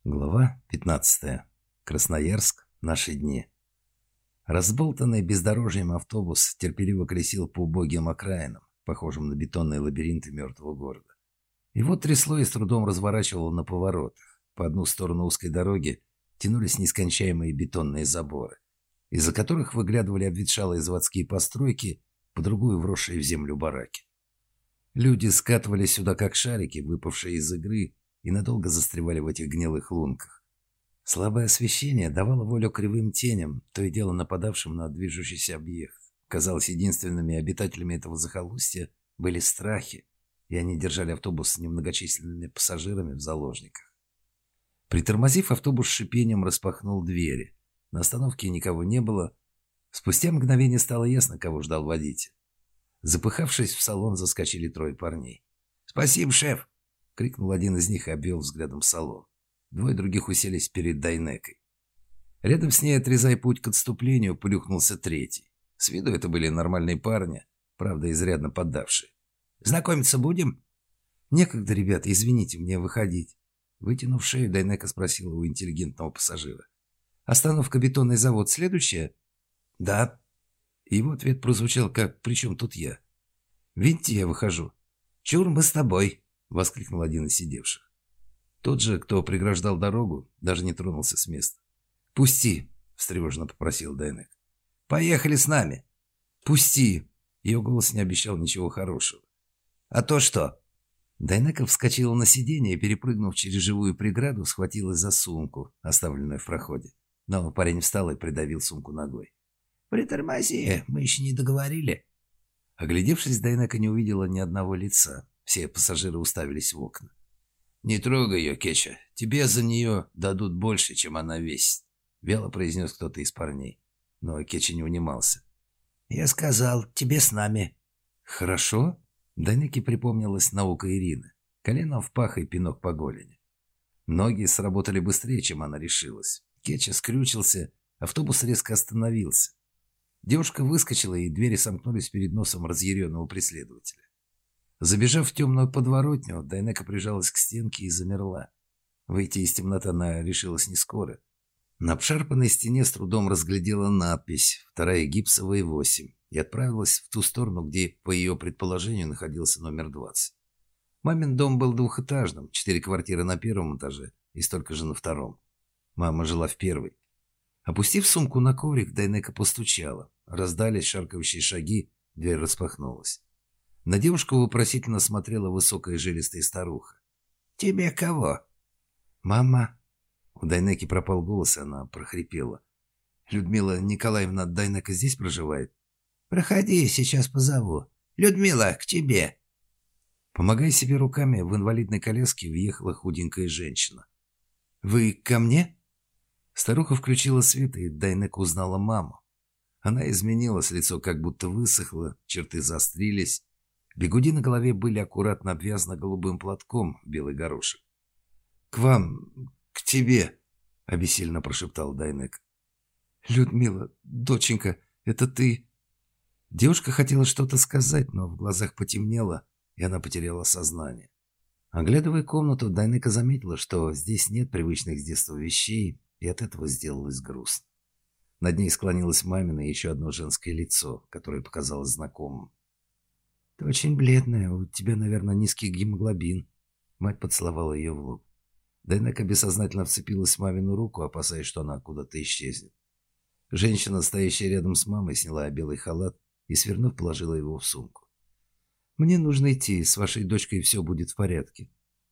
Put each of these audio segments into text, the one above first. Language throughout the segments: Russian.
Глава 15. Красноярск. Наши дни. Разболтанный бездорожьем автобус терпеливо колесил по убогим окраинам, похожим на бетонные лабиринты мертвого города. Его трясло и с трудом разворачивало на поворотах. По одну сторону узкой дороги тянулись нескончаемые бетонные заборы, из-за которых выглядывали обветшалые заводские постройки, по другую вросшие в землю бараки. Люди скатывались сюда как шарики, выпавшие из игры, и надолго застревали в этих гнилых лунках. Слабое освещение давало волю кривым теням, то и дело нападавшим на движущийся объект. Казалось, единственными обитателями этого захолустья были страхи, и они держали автобус с немногочисленными пассажирами в заложниках. Притормозив, автобус с шипением распахнул двери. На остановке никого не было. Спустя мгновение стало ясно, кого ждал водитель. Запыхавшись, в салон заскочили трое парней. «Спасибо, шеф!» — крикнул один из них и обвел взглядом салон. Двое других уселись перед Дайнекой. Рядом с ней, отрезая путь к отступлению, плюхнулся третий. С виду это были нормальные парни, правда, изрядно поддавшие. «Знакомиться будем?» «Некогда, ребята, извините, мне выходить». Вытянув шею, Дайнека спросила у интеллигентного пассажира. «Остановка «Бетонный завод» следующая?» «Да». Его ответ прозвучал как «При чем тут я?» «Видите, я выхожу». «Чур, мы с тобой», — воскликнул один из сидевших. Тот же, кто преграждал дорогу, даже не тронулся с места. «Пусти», — встревоженно попросил Дайнек. «Поехали с нами». «Пусти». Ее голос не обещал ничего хорошего. «А то что?» Дайнека вскочила на сиденье и, перепрыгнув через живую преграду, схватилась за сумку, оставленную в проходе. Но парень встал и придавил сумку ногой. «Притормози, мы еще не договорили». Оглядевшись, Дайнека не увидела ни одного лица. Все пассажиры уставились в окна. «Не трогай ее, Кеча. Тебе за нее дадут больше, чем она весит», — вяло произнес кто-то из парней. Но Кеча не унимался. «Я сказал, тебе с нами». «Хорошо?» Дайнеке припомнилась наука Ирины. Колено в пах и пинок по голени. Ноги сработали быстрее, чем она решилась. Кеча скрючился, автобус резко остановился. Девушка выскочила, и двери сомкнулись перед носом разъяренного преследователя. Забежав в темную подворотню, Дайнека прижалась к стенке и замерла. Выйти из темноты она решилась не скоро. На обшарпанной стене с трудом разглядела надпись «Вторая гипсовая 8» и отправилась в ту сторону, где, по ее предположению, находился номер 20. Мамин дом был двухэтажным, 4 квартиры на первом этаже и столько же на втором. Мама жила в первой. Опустив сумку на коврик, Дайнека постучала. Раздались шаркающие шаги, дверь распахнулась. На девушку вопросительно смотрела высокая жилистая старуха. «Тебе кого?» «Мама». У Дайнеки пропал голос, и она прохрипела. «Людмила Николаевна, Дайнека здесь проживает?» «Проходи, сейчас позову. Людмила, к тебе!» Помогая себе руками, в инвалидной коляске въехала худенькая женщина. «Вы ко мне?» Старуха включила свет, и Дайнека узнала маму. Она изменилась, лицо как будто высохло, черты заострились. Бигуди на голове были аккуратно обвязаны голубым платком в белый горошек. «К вам, к тебе!» — обессильно прошептал Дайнек. «Людмила, доченька, это ты?» Девушка хотела что-то сказать, но в глазах потемнело, и она потеряла сознание. Оглядывая комнату, Дайнека заметила, что здесь нет привычных с детства вещей, и от этого сделалось грустно. Над ней склонилось мамино и еще одно женское лицо, которое показалось знакомым. «Ты очень бледная, у тебя, наверное, низкий гемоглобин». Мать поцеловала ее в лоб. Дайнека бессознательно вцепилась в мамину руку, опасаясь, что она куда-то исчезнет. Женщина, стоящая рядом с мамой, сняла белый халат и, свернув, положила его в сумку. «Мне нужно идти, с вашей дочкой все будет в порядке».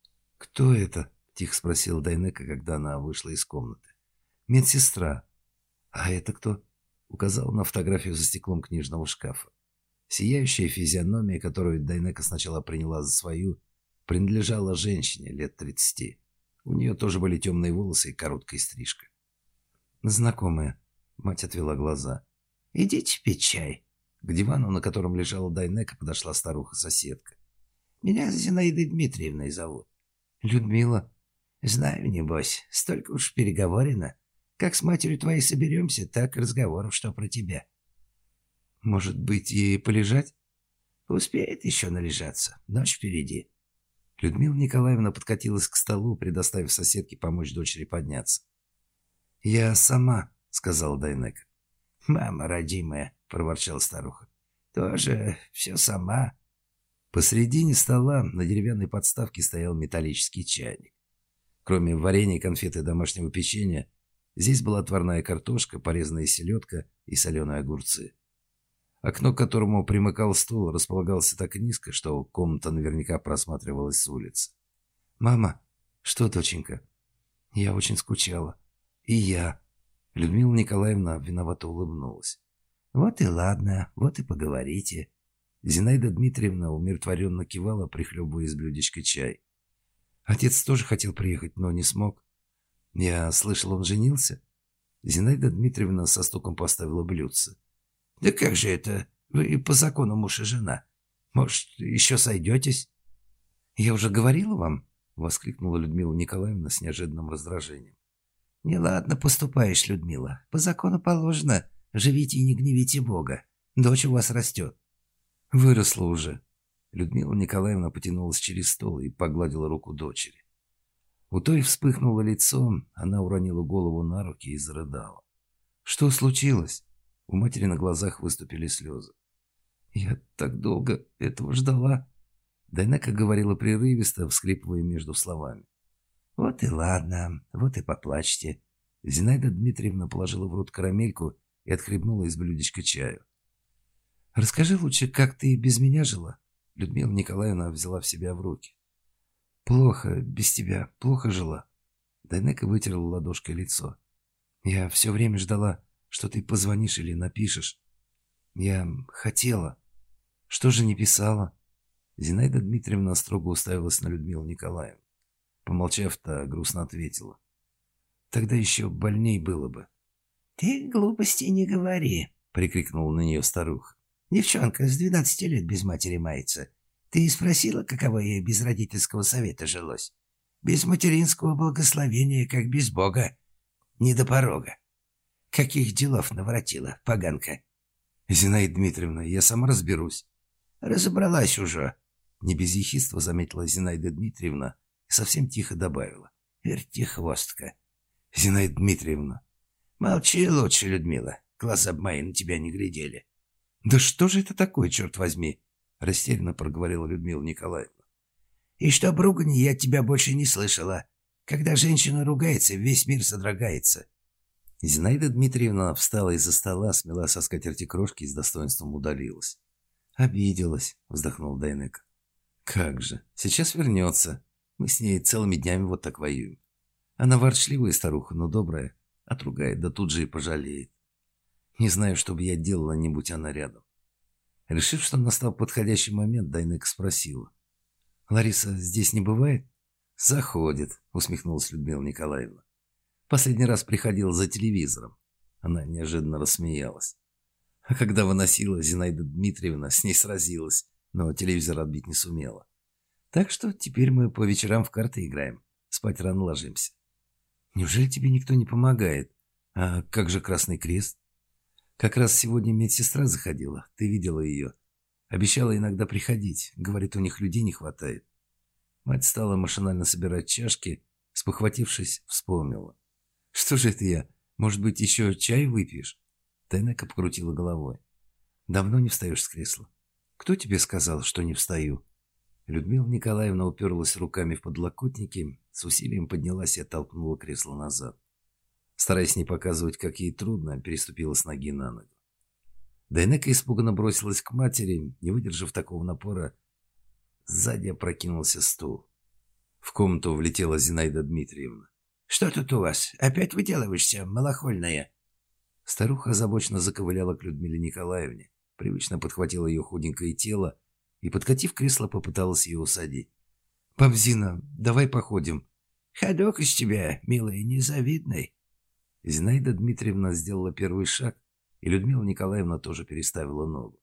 «Кто это?» — тихо спросила Дайнека, когда она вышла из комнаты. «Медсестра». «А это кто?» — указал на фотографию за стеклом книжного шкафа. Сияющая физиономия, которую Дайнека сначала приняла за свою, принадлежала женщине лет 30. У нее тоже были темные волосы и короткая стрижка. «Знакомая», — мать отвела глаза. «Идите пить чай». К дивану, на котором лежала Дайнека, подошла старуха-соседка. «Меня Зинаидой Дмитриевной зовут». «Людмила». «Знаю, небось, столько уж переговорено. Как с матерью твоей соберемся, так и разговоров, что про тебя». «Может быть, ей полежать?» «Успеет еще належаться. Ночь впереди». Людмила Николаевна подкатилась к столу, предоставив соседке помочь дочери подняться. «Я сама», — сказала Дайнека. «Мама родимая», — проворчала старуха. «Тоже все сама». Посредине стола на деревянной подставке стоял металлический чайник. Кроме варенья, конфет и домашнего печенья, здесь была отварная картошка, порезанная селедка и соленые огурцы. Окно, к которому примыкал стол, располагался так низко, что комната наверняка просматривалась с улицы. «Мама, что, доченька?» «Я очень скучала. И я». Людмила Николаевна виновато улыбнулась. «Вот и ладно, вот и поговорите». Зинаида Дмитриевна умиротворенно кивала, прихлебывая из блюдечка чай. Отец тоже хотел приехать, но не смог. Я слышал, он женился. Зинаида Дмитриевна со стуком поставила блюдце. «Да как же это? Вы по закону муж и жена. Может, еще сойдетесь?» «Я уже говорила вам?» — воскликнула Людмила Николаевна с неожиданным раздражением. «Неладно поступаешь, Людмила. По закону положено. Живите и не гневите Бога. Дочь у вас растет». «Выросла уже». Людмила Николаевна потянулась через стол и погладила руку дочери. У той вспыхнуло лицо, она уронила голову на руки и зарыдала. «Что случилось?» У матери на глазах выступили слезы. «Я так долго этого ждала». Дайнека говорила прерывисто, вскрипывая между словами. «Вот и ладно, вот и поплачьте». Зинаида Дмитриевна положила в рот карамельку и отхлебнула из блюдечка чаю. «Расскажи лучше, как ты без меня жила?» Людмила Николаевна взяла в себя в руки. «Плохо без тебя, плохо жила». Дайнека вытерла ладошкой лицо. «Я все время ждала, что ты позвонишь или напишешь. Я хотела. Что же не писала?» Зинаида Дмитриевна строго уставилась на Людмилу Николаевну. Помолчав-то, грустно ответила. «Тогда еще больней было бы». «Ты глупости не говори», — прикрикнула на нее старуха. «Девчонка с 12 лет без матери мается. Ты спросила, каково ей без родительского совета жилось? Без материнского благословения, как без Бога. Не до порога. Каких делов наворотила, поганка?» «Зинаида Дмитриевна, я сама разберусь». «Разобралась уже», — не без ехидства заметила Зинаида Дмитриевна и совсем тихо добавила. «Вертихвостка». «Зинаида Дмитриевна». «Молчи лучше, Людмила. Глаза б мои на тебя не глядели». «Да что же это такое, черт возьми?» — растерянно проговорила Людмила Николаевна. «И чтоб ругани я от тебя больше не слышала. Когда женщина ругается, весь мир содрогается». Зинаида Дмитриевна встала из-за стола, смела со скатерти крошки и с достоинством удалилась. «Обиделась», — вздохнул Дайнека. «Как же, сейчас вернется. Мы с ней целыми днями вот так воюем. Она ворчливая старуха, но добрая. Отругает, да тут же и пожалеет. Не знаю, что бы я делала, не будь она рядом». Решив, что настал подходящий момент, Дайнека спросила. «Лариса здесь не бывает?» «Заходит», — усмехнулась Людмила Николаевна. «Последний раз приходила за телевизором». Она неожиданно рассмеялась. А когда выносила, Зинаида Дмитриевна с ней сразилась, но телевизор отбить не сумела. Так что теперь мы по вечерам в карты играем. Спать рано ложимся. Неужели тебе никто не помогает? А как же Красный Крест? Как раз сегодня медсестра заходила. Ты видела ее. Обещала иногда приходить. Говорит, у них людей не хватает. Мать стала машинально собирать чашки. Спохватившись, вспомнила. Что же это я? Может быть, еще чай выпьешь? Дайнека покрутила головой. «Давно не встаешь с кресла?» «Кто тебе сказал, что не встаю?» Людмила Николаевна уперлась руками в подлокотники, с усилием поднялась и оттолкнула кресло назад. Стараясь не показывать, как ей трудно, переступила с ноги на ногу. Дайнека испуганно бросилась к матери, не выдержав такого напора. Сзади опрокинулся стул. В комнату влетела Зинаида Дмитриевна. «Что тут у вас? Опять выделываешься, малохольная?» Старуха озабоченно заковыляла к Людмиле Николаевне, привычно подхватила ее худенькое тело и, подкатив кресло, попыталась ее усадить. «Бабзина, давай походим». «Ходок из тебя, милая, незавидный». Зинаида Дмитриевна сделала первый шаг, и Людмила Николаевна тоже переставила ногу.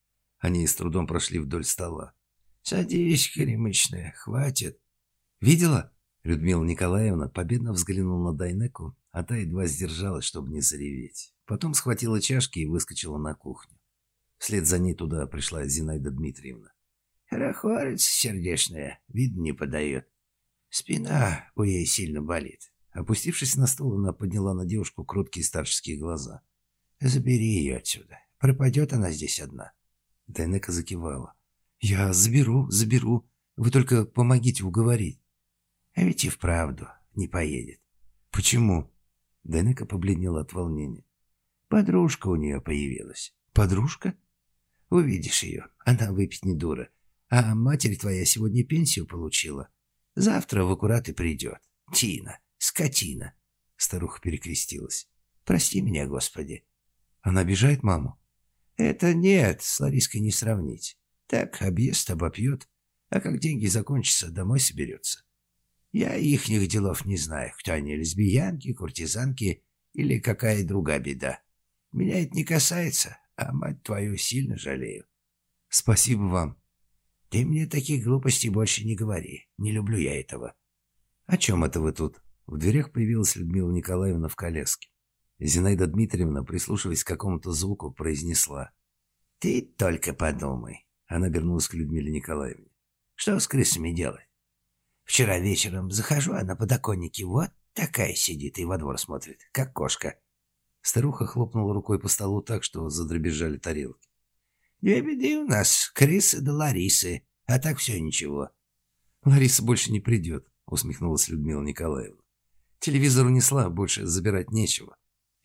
Они с трудом прошли вдоль стола. «Садись, горемычная, хватит». «Видела?» Людмила Николаевна победно взглянула на Дайнеку, а та едва сдержалась, чтобы не зареветь. Потом схватила чашки и выскочила на кухню. Вслед за ней туда пришла Зинаида Дмитриевна. Хорохорец сердечная, вид не подает. Спина у ей сильно болит. Опустившись на стул, она подняла на девушку кроткие старческие глаза. Забери ее отсюда. Пропадет она здесь одна. Дайнека закивала. «Я заберу. Вы только помогите уговорить». А ведь и вправду не поедет. «Почему?» Дайнека побледнела от волнения. Подружка у нее появилась. «Подружка?» Увидишь ее. Она выпить не дура. А матерь твоя сегодня пенсию получила. Завтра в аккурат и придет. Тина, скотина. Старуха перекрестилась. Прости меня, Господи. Она обижает маму? Это нет, с Лариской не сравнить. Так, объест, обопьет. А как деньги закончатся, домой соберется. Я ихних делов не знаю, кто они, лесбиянки, куртизанки или какая другая беда. Меня это не касается, а мать твою сильно жалею. Спасибо вам. Ты мне таких глупостей больше не говори. Не люблю я этого. О чем это вы тут? В дверях появилась Людмила Николаевна в коляске. Зинаида Дмитриевна, прислушиваясь к какому-то звуку, произнесла. Ты только подумай. Она обернулась к Людмиле Николаевне. Что с крысами делать? Вчера вечером захожу, а на подоконнике вот такая сидит и во двор смотрит, как кошка. Старуха хлопнула рукой по столу так, что задребезжали тарелки. Две беды у нас, крысы да Ларисы, а так все ничего. Лариса больше не придет, усмехнулась Людмила Николаевна. Телевизор унесла, больше забирать нечего.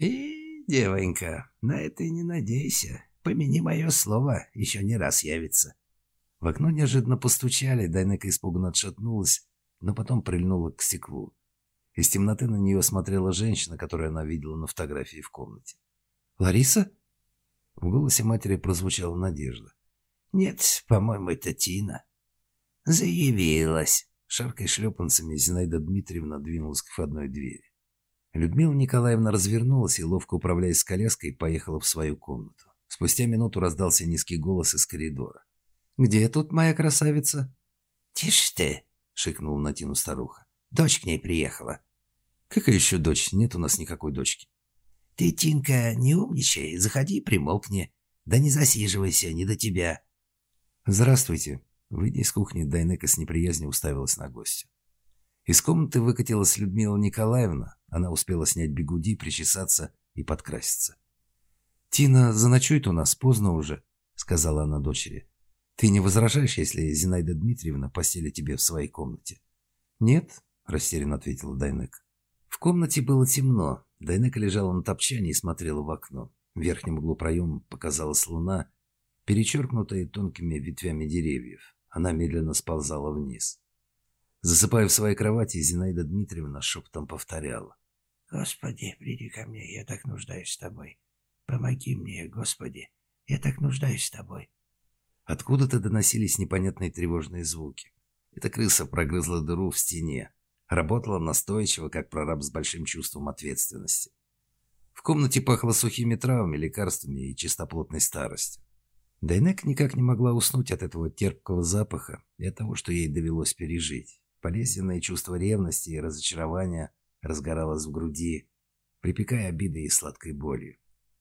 Девонька, на это и не надейся. Помяни мое слово, еще не раз явится. В окно неожиданно постучали, Дайнека испуганно отшатнулась, но потом прильнула к стеклу. Из темноты на нее смотрела женщина, которую она видела на фотографии в комнате. «Лариса?» В голосе матери прозвучала надежда. «Нет, по-моему, это Тина». «Заявилась». Шаркой шлепанцами Зинаида Дмитриевна двинулась к входной двери. Людмила Николаевна развернулась и, ловко управляясь с коляской, поехала в свою комнату. Спустя минуту раздался низкий голос из коридора. «Где тут моя красавица?» «Тише ты!» — шикнула на Тину старуха. «Дочь к ней приехала». «Какая еще дочь? Нет у нас никакой дочки». «Ты, Тинка, не умничай, заходи и примолкни. Да не засиживайся, не до тебя». «Здравствуйте». Выйдя из кухни, Дайнека с неприязнью уставилась на гостя. Из комнаты выкатилась Людмила Николаевна. Она успела снять бигуди, причесаться и подкраситься. «Тина заночует у нас, поздно уже», — сказала она дочери. «Ты не возражаешь, если Зинаида Дмитриевна постелит тебе в своей комнате?» «Нет», — растерянно ответила Дайнека. В комнате было темно. Дайнека лежала на топчане и смотрела в окно. В верхнем углу проема показалась луна, перечеркнутая тонкими ветвями деревьев. Она медленно сползала вниз. Засыпая в своей кровати, Зинаида Дмитриевна шепотом повторяла. «Господи, приди ко мне, я так нуждаюсь в тобой. Помоги мне, Господи, я так нуждаюсь в тобой». Откуда-то доносились непонятные тревожные звуки. Эта крыса прогрызла дыру в стене. Работала настойчиво, как прораб с большим чувством ответственности. В комнате пахло сухими травами, лекарствами и чистоплотной старостью. Дайнека никак не могла уснуть от этого терпкого запаха и от того, что ей довелось пережить. Болезненное чувство ревности и разочарования разгоралось в груди, припекая обидой и сладкой болью.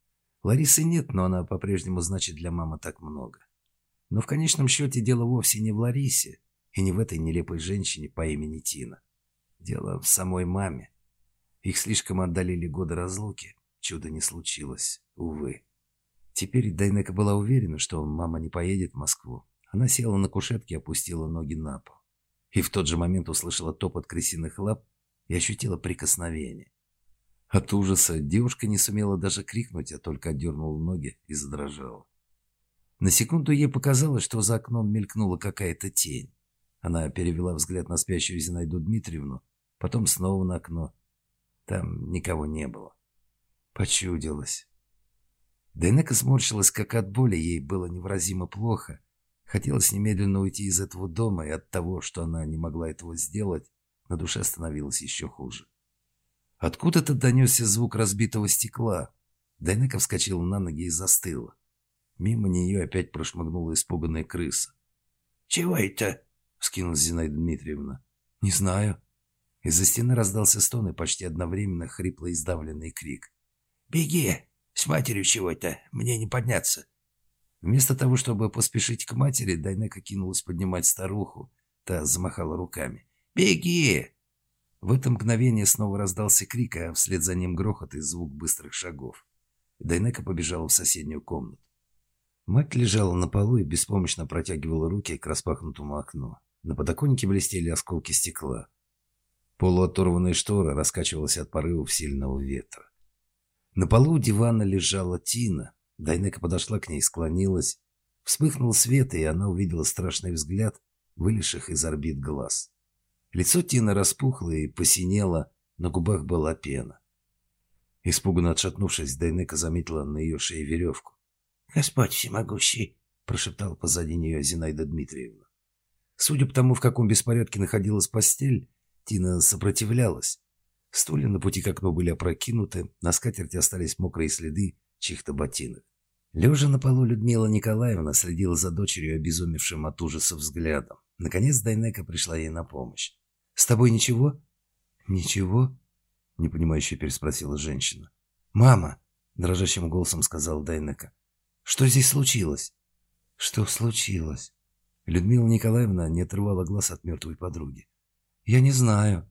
Ларисы нет, но она по-прежнему значит для мамы так много. Но в конечном счете дело вовсе не в Ларисе и не в этой нелепой женщине по имени Тина. Дело в самой маме. Их слишком отдалили годы разлуки. Чуда не случилось, увы. Теперь Дайнека была уверена, что мама не поедет в Москву. Она села на кушетке и опустила ноги на пол. И в тот же момент услышала топот крысиных лап и ощутила прикосновение. От ужаса девушка не сумела даже крикнуть, а только отдернула ноги и задрожала. На секунду ей показалось, что за окном мелькнула какая-то тень. Она перевела взгляд на спящую Зинаиду Дмитриевну, потом снова на окно. Там никого не было. Почудилось. Дайнека сморщилась, как от боли, ей было невыразимо плохо. Хотелось немедленно уйти из этого дома, и от того, что она не могла этого сделать, на душе становилось еще хуже. Откуда-то донесся звук разбитого стекла. Дайнека вскочила на ноги и застыла. Мимо нее опять прошмыгнула испуганная крыса. «Чего это?» — вскинулась Зинаида Дмитриевна. «Не знаю». Из-за стены раздался стон и почти одновременно хриплый и сдавленный крик. «Беги! С матерью чего-то! Мне не подняться!» Вместо того, чтобы поспешить к матери, Дайнека кинулась поднимать старуху. Та замахала руками. «Беги!» В это мгновение снова раздался крик, а вслед за ним грохот и звук быстрых шагов. Дайнека побежала в соседнюю комнату. Мать лежала на полу и беспомощно протягивала руки к распахнутому окну. На подоконнике блестели осколки стекла. Полуоторванная штора раскачивалась от порывов сильного ветра. На полу у дивана лежала Тина. Дайнека подошла к ней, склонилась. Вспыхнул свет, и она увидела страшный взгляд, вылезших из орбит глаз. Лицо Тины распухло и посинело, на губах была пена. Испуганно отшатнувшись, Дайнека заметила на ее шее веревку. «Господь всемогущий!» — прошептала позади нее Зинаида Дмитриевна. Судя по тому, в каком беспорядке находилась постель, Тина сопротивлялась. Стулья на пути к окну были опрокинуты, на скатерти остались мокрые следы чьих-то ботинок. Лежа на полу, Людмила Николаевна следила за дочерью, обезумевшим от ужаса взглядом. Наконец Дайнека пришла ей на помощь. «С тобой ничего?» «Ничего?» — непонимающе переспросила женщина. «Мама!» — дрожащим голосом сказала Дайнека. «Что здесь случилось?» «Что случилось?» Людмила Николаевна не отрывала глаз от мертвой подруги. «Я не знаю».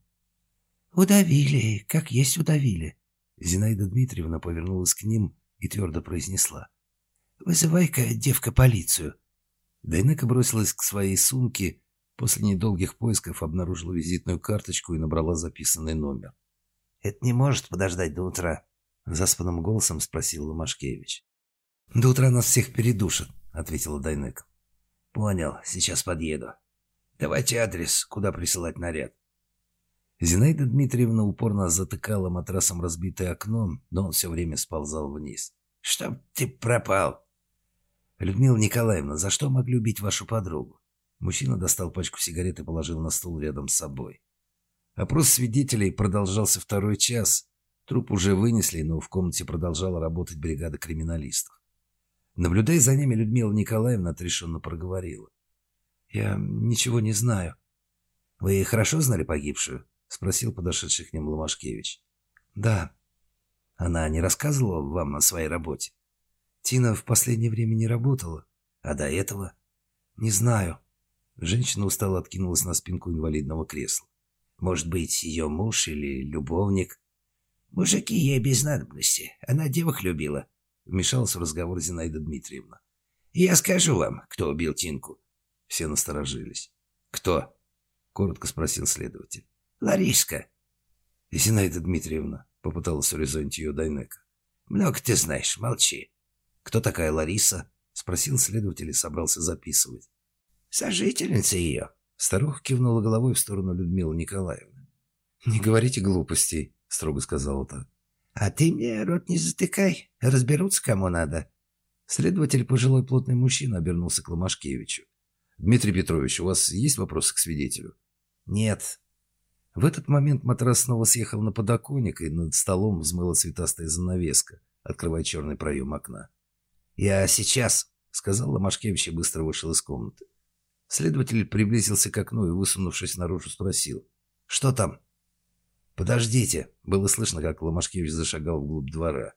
«Удавили, как есть удавили». Зинаида Дмитриевна повернулась к ним и твердо произнесла. «Вызывай-ка, девка, полицию». Дайнека бросилась к своей сумке, после недолгих поисков обнаружила визитную карточку и набрала записанный номер. «Это не может подождать до утра?» — заспанным голосом спросил Ломашкевич. «До утра нас всех передушат», — ответила Дайнека. «Понял, сейчас подъеду. Давайте адрес, куда присылать наряд». Зинаида Дмитриевна упорно затыкала матрасом разбитое окно, но он все время сползал вниз. «Чтоб ты пропал!» «Людмила Николаевна, за что могли убить вашу подругу?» Мужчина достал пачку сигарет и положил на стол рядом с собой. Опрос свидетелей продолжался второй час. Труп уже вынесли, но в комнате продолжала работать бригада криминалистов. Наблюдая за ними, Людмила Николаевна отрешенно проговорила. «Я ничего не знаю». «Вы хорошо знали погибшую?» — спросил подошедший к ним Ломашкевич. «Да». «Она не рассказывала вам о своей работе?» «Тина в последнее время не работала. А до этого?» «Не знаю». Женщина устало откинулась на спинку инвалидного кресла. «Может быть, ее муж или любовник?» «Мужики ей без надобности. Она девок любила», — вмешалась в разговор Зинаида Дмитриевна. «Я скажу вам, кто убил Тинку». Все насторожились. «Кто?» — коротко спросил следователь. «Лариска». «Зинаида Дмитриевна», — попыталась урезонить ее Дайнека. «Много ты знаешь, молчи». «Кто такая Лариса?» — спросил следователь и собрался записывать. «Сожительница ее». Старуха кивнула головой в сторону Людмилы Николаевны. «Не говорите глупостей», — строго сказала та. «А ты мне рот не затыкай, разберутся кому надо». Следователь, пожилой плотный мужчина, обернулся к Ломашкевичу. «Дмитрий Петрович, у вас есть вопросы к свидетелю?» «Нет». В этот момент матрас снова съехал на подоконник, и над столом взмыла цветастая занавеска, открывая черный проем окна. «Я сейчас», — сказал Ломашкевич и быстро вышел из комнаты. Следователь приблизился к окну и, высунувшись наружу, спросил. «Что там?» «Подождите!» — было слышно, как Ломашкевич зашагал вглубь двора.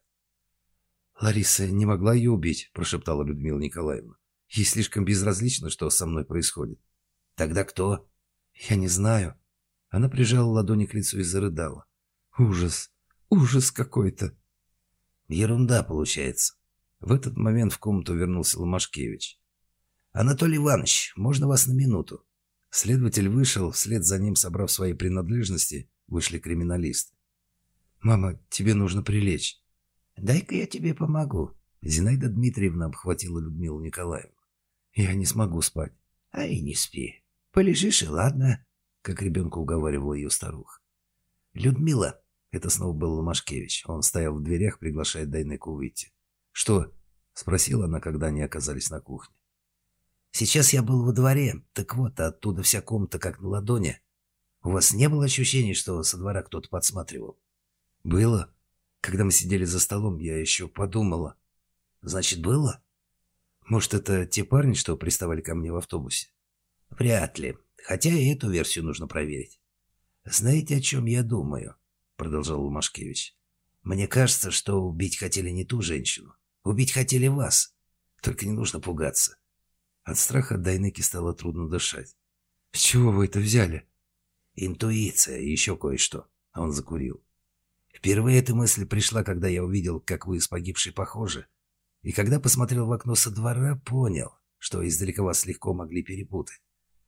«Лариса не могла ее убить», — прошептала Людмила Николаевна. «Ей слишком безразлично, что со мной происходит». «Тогда кто?» «Я не знаю». Она прижала ладони к лицу и зарыдала. «Ужас! Ужас какой-то!» «Ерунда получается». В этот момент в комнату вернулся Ломашкевич. «Анатолий Иванович, можно вас на минуту?» Следователь вышел, вслед за ним, собрав свои принадлежности, вышли криминалисты. «Мама, тебе нужно прилечь». «Дай-ка я тебе помогу». Зинаида Дмитриевна обхватила Людмилу Николаевну. «Я не смогу спать». «А и не спи. Полежишь и ладно», — как ребенка уговаривала ее старуха. «Людмила». Это снова был Ломашкевич. Он стоял в дверях, приглашая Дайнеку выйти. «Что?» — спросила она, когда они оказались на кухне. «Сейчас я был во дворе. Так вот, оттуда вся комната как на ладони. У вас не было ощущения, что со двора кто-то подсматривал?» «Было. Когда мы сидели за столом, я еще подумала». «Значит, было?» «Может, это те парни, что приставали ко мне в автобусе?» «Вряд ли. Хотя и эту версию нужно проверить». «Знаете, о чем я думаю?» — продолжал Ломашкевич. «Мне кажется, что убить хотели не ту женщину. Убить хотели вас. Только не нужно пугаться». От страха Дайнеке стало трудно дышать. «С чего вы это взяли?» «Интуиция и еще кое-что». А он закурил. «Впервые эта мысль пришла, когда я увидел, как вы с погибшей похожи. И когда посмотрел в окно со двора, понял, что издалека вас легко могли перепутать».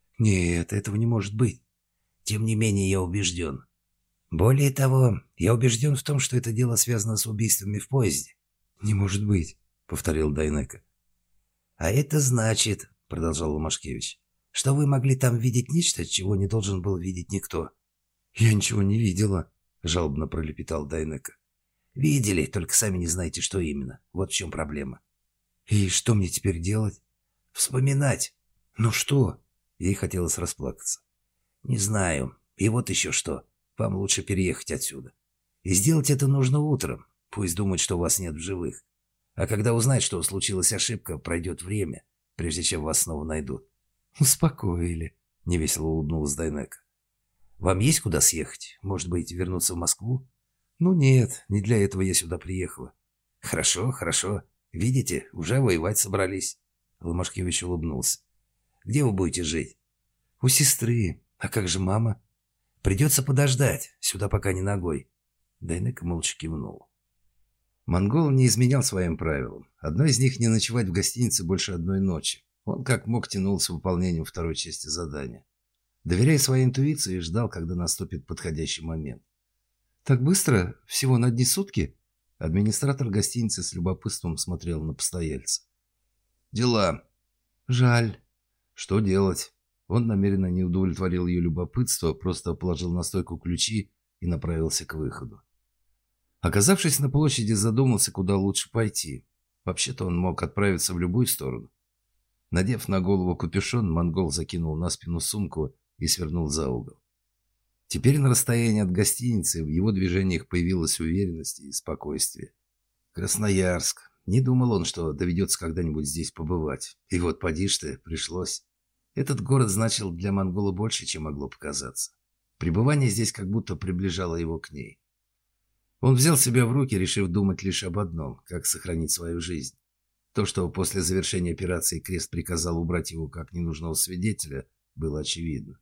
«Нет, этого не может быть». «Тем не менее, я убежден. Более того, я убежден в том, что это дело связано с убийствами в поезде». «Не может быть», — повторил Дайнека. «А это значит, — продолжал Ломашкевич, — что вы могли там видеть нечто, чего не должен был видеть никто». «Я ничего не видела», — жалобно пролепетал Дайнека. «Видели, только сами не знаете, что именно. Вот в чем проблема». «И что мне теперь делать?» «Вспоминать». «Ну что?» Ей хотелось расплакаться. «Не знаю. И вот еще что. Вам лучше переехать отсюда. И сделать это нужно утром. Пусть думают, что вас нет в живых. А когда узнают, что случилась ошибка, пройдет время, прежде чем вас снова найдут». «Успокоили», — невесело улыбнулась Дайнека. «Вам есть куда съехать? Может быть, вернуться в Москву?» «Ну нет, не для этого я сюда приехала». «Хорошо, хорошо. Видите, уже воевать собрались». Ломашкевич улыбнулся. «Где вы будете жить?» «У сестры. А как же мама?» «Придется подождать. Сюда пока не ногой». Дайнека молча кивнул. Монгол не изменял своим правилам. Одно из них — не ночевать в гостинице больше одной ночи. Он как мог тянулся выполнением второй части задания. Доверяя своей интуиции, ждал, когда наступит подходящий момент. «Так быстро? Всего на одни сутки?» Администратор гостиницы с любопытством смотрел на постояльца. «Дела». «Жаль». «Что делать?» Он намеренно не удовлетворил ее любопытство, просто положил на стойку ключи и направился к выходу. Оказавшись на площади, задумался, куда лучше пойти. Вообще-то он мог отправиться в любую сторону. Надев на голову капюшон, монгол закинул на спину сумку и свернул за угол. Теперь на расстоянии от гостиницы в его движениях появилась уверенность и спокойствие. Красноярск. Не думал он, что доведется когда-нибудь здесь побывать. И вот, поди ж ты, пришлось. Этот город значил для монгола больше, чем могло показаться. Пребывание здесь как будто приближало его к ней. Он взял себя в руки, решив думать лишь об одном – как сохранить свою жизнь. То, что после завершения операции Крест приказал убрать его как ненужного свидетеля, было очевидно.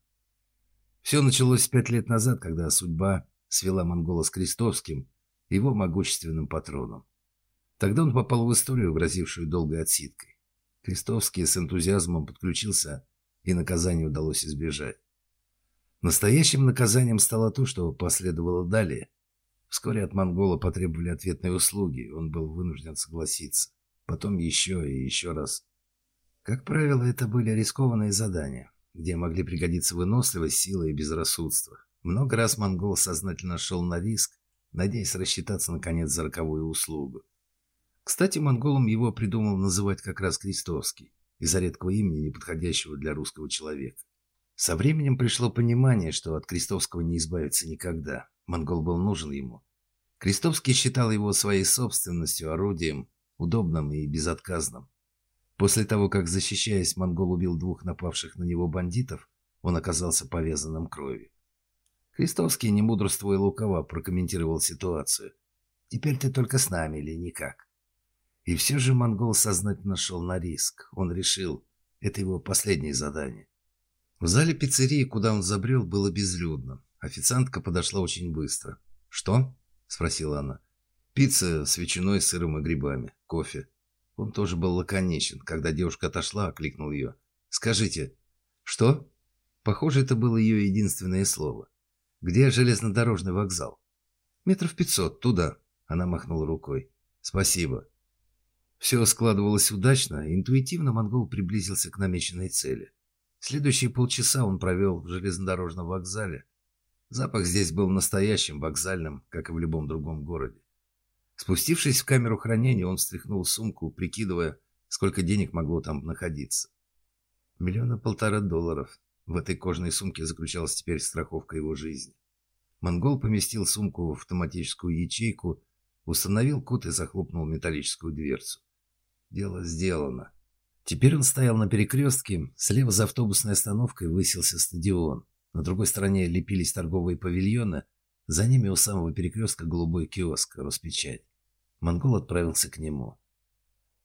Все началось 5 лет назад, когда судьба свела монгола с Крестовским, его могущественным патроном. Тогда он попал в историю, грозившую долгой отсидкой. Крестовский с энтузиазмом подключился, и наказание удалось избежать. Настоящим наказанием стало то, что последовало далее. Вскоре от монгола потребовали ответные услуги, он был вынужден согласиться. Потом еще и еще раз. Как правило, это были рискованные задания, где могли пригодиться выносливость, сила и безрассудство. Много раз монгол сознательно шел на риск, надеясь рассчитаться, наконец, за роковую услугу. Кстати, монголом его придумал называть как раз Крестовский, из-за редкого имени, неподходящего для русского человека. Со временем пришло понимание, что от Крестовского не избавиться никогда. Монгол был нужен ему. Крестовский считал его своей собственностью, орудием, удобным и безотказным. После того, как, защищаясь, монгол убил 2 напавших на него бандитов, он оказался повязанным кровью. Крестовский, не мудрствуя лукаво, прокомментировал ситуацию. «Теперь ты только с нами или никак?» И все же монгол сознательно шел на риск. Он решил, это его последнее задание. В зале пиццерии, куда он забрел, было безлюдно. Официантка подошла очень быстро. «Что?» – спросила она. «Пицца с ветчиной, сыром и грибами. Кофе». Он тоже был лаконичен. Когда девушка отошла, окликнул ее. «Скажите». «Что?» Похоже, это было ее единственное слово. «Где железнодорожный вокзал?» «500 метров, туда». Она махнула рукой. «Спасибо». Все складывалось удачно, и интуитивно монгол приблизился к намеченной цели. Следующие полчаса он провел в железнодорожном вокзале. Запах здесь был настоящим, вокзальным, как и в любом другом городе. Спустившись в камеру хранения, он встряхнул сумку, прикидывая, сколько денег могло там находиться. $1,5 миллиона. В этой кожаной сумке заключалась теперь страховка его жизни. Монгол поместил сумку в автоматическую ячейку, установил код и захлопнул металлическую дверцу. Дело сделано. Теперь он стоял на перекрестке, слева за автобусной остановкой высился стадион. На другой стороне лепились торговые павильоны, за ними у самого перекрестка голубой киоск, Роспечать. Монгол отправился к нему.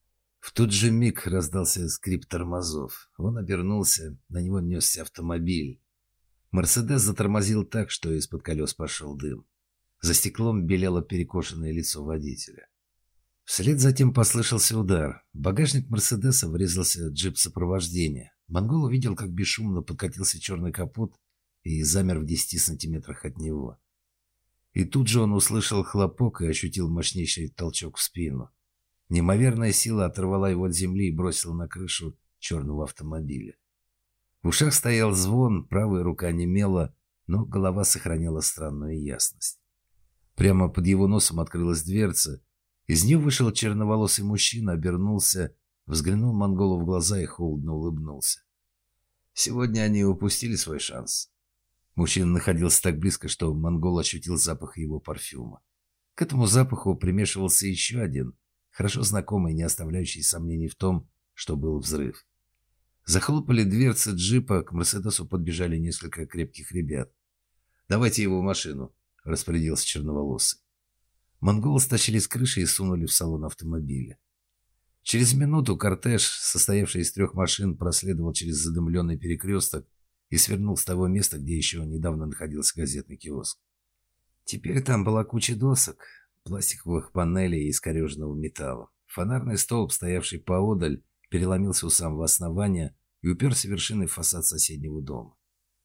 В тот же миг раздался скрип тормозов. Он обернулся, на него несся автомобиль. «Мерседес» затормозил так, что из-под колес пошел дым. За стеклом белело перекошенное лицо водителя. Вслед затем послышался удар. В багажник «Мерседеса» врезался джип сопровождения. Монгол увидел, как бесшумно подкатился черный капот и замер в 10 сантиметрах от него. И тут же он услышал хлопок и ощутил мощнейший толчок в спину. Неимоверная сила оторвала его от земли и бросила на крышу черного автомобиля. В ушах стоял звон, правая рука немела, но голова сохраняла странную ясность. Прямо под его носом открылась дверца. Из нее вышел черноволосый мужчина, обернулся, взглянул монголу в глаза и холодно улыбнулся. Сегодня они упустили свой шанс. Мужчина находился так близко, что монгол ощутил запах его парфюма. К этому запаху примешивался еще один, хорошо знакомый, не оставляющий сомнений в том, что был взрыв. Захлопали дверцы джипа, к «Мерседесу» подбежали несколько крепких ребят. «Давайте его в машину», — распорядился черноволосый. Монголы стащили с крыши и сунули в салон автомобиля. Через минуту кортеж, состоявший из 3 машин, проследовал через задымленный перекресток и свернул с того места, где еще недавно находился газетный киоск. Теперь там была куча досок, пластиковых панелей и искореженного металла. Фонарный столб, стоявший поодаль, переломился у самого основания и уперся вершиной в фасад соседнего дома.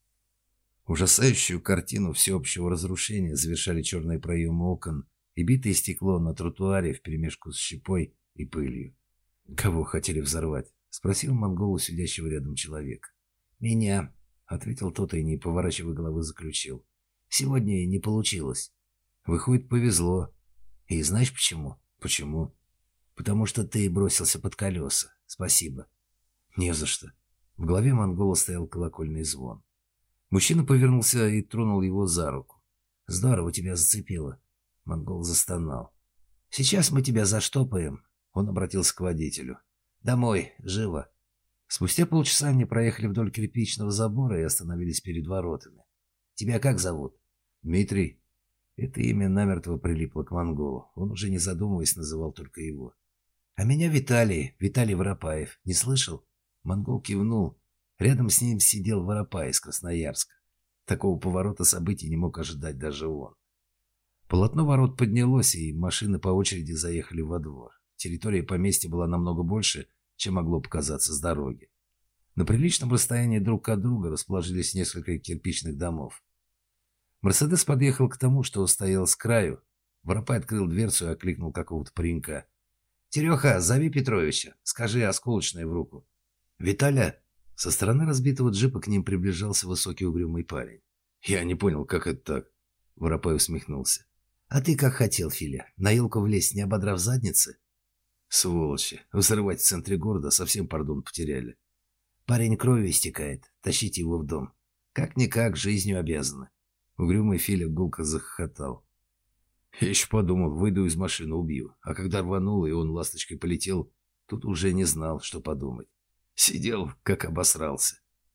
Ужасающую картину всеобщего разрушения завершали черные проемы окон и битое стекло на тротуаре вперемешку с щепой и пылью. «Кого хотели взорвать?» — спросил монгол у сидящего рядом человека. «Меня», — ответил тот и, не поворачивая головы, заключил. «Сегодня не получилось. Выходит, повезло. И знаешь почему?» «Почему?» «Потому что ты бросился под колеса. Спасибо». «Не за что». В голове монгола стоял колокольный звон. Мужчина повернулся и тронул его за руку. «Здорово тебя зацепило». Монгол застонал. «Сейчас мы тебя заштопаем». Он обратился к водителю. «Домой, живо». Спустя полчаса они проехали вдоль кирпичного забора и остановились перед воротами. «Тебя как зовут?» «Дмитрий». Это имя намертво прилипло к монголу. Он уже не задумываясь называл только его. «А меня Виталий. Виталий Воропаев. Не слышал?» Монгол кивнул. Рядом с ним сидел Воропай из Красноярска. Такого поворота событий не мог ожидать даже он. Полотно ворот поднялось, и машины по очереди заехали во двор. Территория поместья была намного больше, чем могло показаться с дороги. На приличном расстоянии друг от друга расположились несколько кирпичных домов. «Мерседес» подъехал к тому, что стоял с краю. Воропай открыл дверцу и окликнул какого-то паренька. «Тереха, зови Петровича. Скажи осколочное в руку». «Виталя!» Со стороны разбитого джипа к ним приближался высокий угрюмый парень. «Я не понял, как это так?» Воропай усмехнулся. «А ты как хотел, Филя? На елку влезть, не ободрав задницы?» «Сволочи! Взрывать в центре города совсем пардон потеряли». «Парень кровью истекает. Тащите его в дом. Как-никак, жизнью обязаны». Угрюмый Филя гулко захохотал. «Я еще подумал, выйду из машины, убью. А когда рванул, и он ласточкой полетел, тут уже не знал, что подумать. Сидел, как обосрался».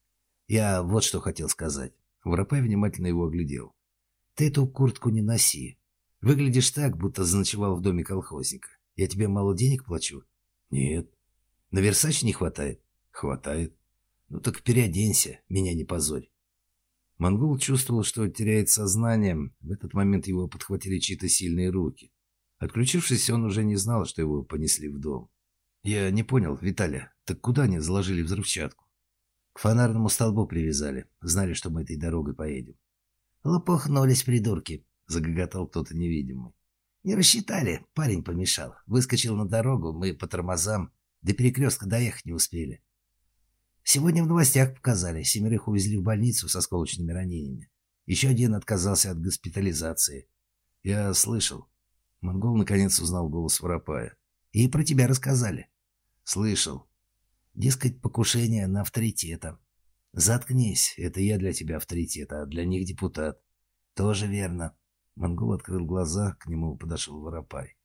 «Я вот что хотел сказать». Воропай внимательно его оглядел. «Ты эту куртку не носи. Выглядишь так, будто заночевал в доме колхозника. Я тебе мало денег плачу?» «Нет». «На Версаче не хватает?» «Хватает». «Ну так переоденься, меня не позорь». Монгол чувствовал, что теряет сознание. В этот момент его подхватили чьи-то сильные руки. Отключившись, он уже не знал, что его понесли в дом. «Я не понял, Виталя, так куда они заложили взрывчатку?» «К фонарному столбу привязали. Знали, что мы этой дорогой поедем». «Лопухнулись, придурки», — загоготал кто-то невидимый. «Не рассчитали, парень помешал. Выскочил на дорогу, мы по тормозам. До перекрестка доехать не успели. Сегодня в новостях показали. 7 увезли в больницу с осколочными ранениями. Еще один отказался от госпитализации». «Я слышал». Монгол наконец узнал голос Воропая. «И про тебя рассказали». «Слышал». «Дескать, покушение на авторитета». «Заткнись, это я для тебя авторитет, а для них депутат». «Тоже верно». Монгол открыл глаза, к нему подошел Воропай.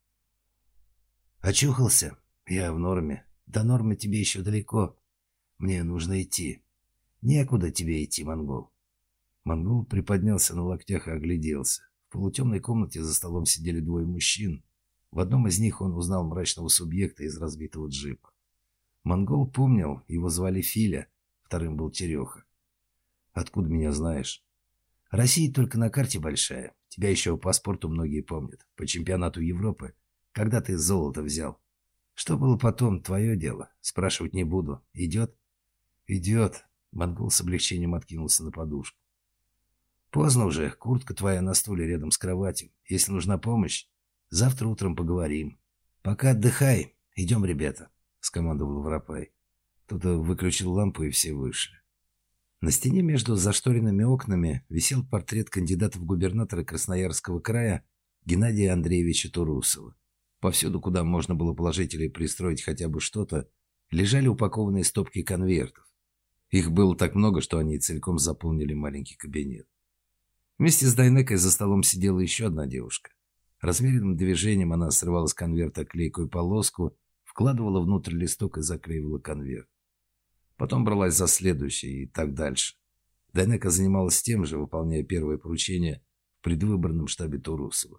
«Очухался? Я в норме. До нормы тебе еще далеко. Мне нужно идти». «Некуда тебе идти, монгол». Монгол приподнялся на локтях и огляделся. В полутемной комнате за столом сидели 2 мужчин. В одном из них он узнал мрачного субъекта из разбитого джипа. Монгол помнил, его звали Филя, вторым был Тереха. «Откуда меня знаешь?» «Россия только на карте большая. Тебя еще по паспорту многие помнят. По чемпионату Европы. Когда ты золото взял. Что было потом, твое дело. Спрашивать не буду. Идет?» «Идет». Монгол с облегчением откинулся на подушку. «Поздно уже. Куртка твоя на стуле рядом с кроватью. Если нужна помощь, завтра утром поговорим. Пока отдыхай. Идем, ребята», — скомандовал Воропай. Кто-то выключил лампу, и все вышли. На стене между зашторенными окнами висел портрет кандидата в губернаторы Красноярского края Геннадия Андреевича Турусова. Повсюду, куда можно было положить или пристроить хотя бы что-то, лежали упакованные стопки конвертов. Их было так много, что они целиком заполнили маленький кабинет. Вместе с Дайнекой за столом сидела еще одна девушка. Размеренным движением она срывала с конверта клейкую полоску, вкладывала внутрь листок и заклеивала конверт. Потом бралась за следующий и так дальше. Дайнека занималась тем же, выполняя первое поручение в предвыборном штабе Турусова.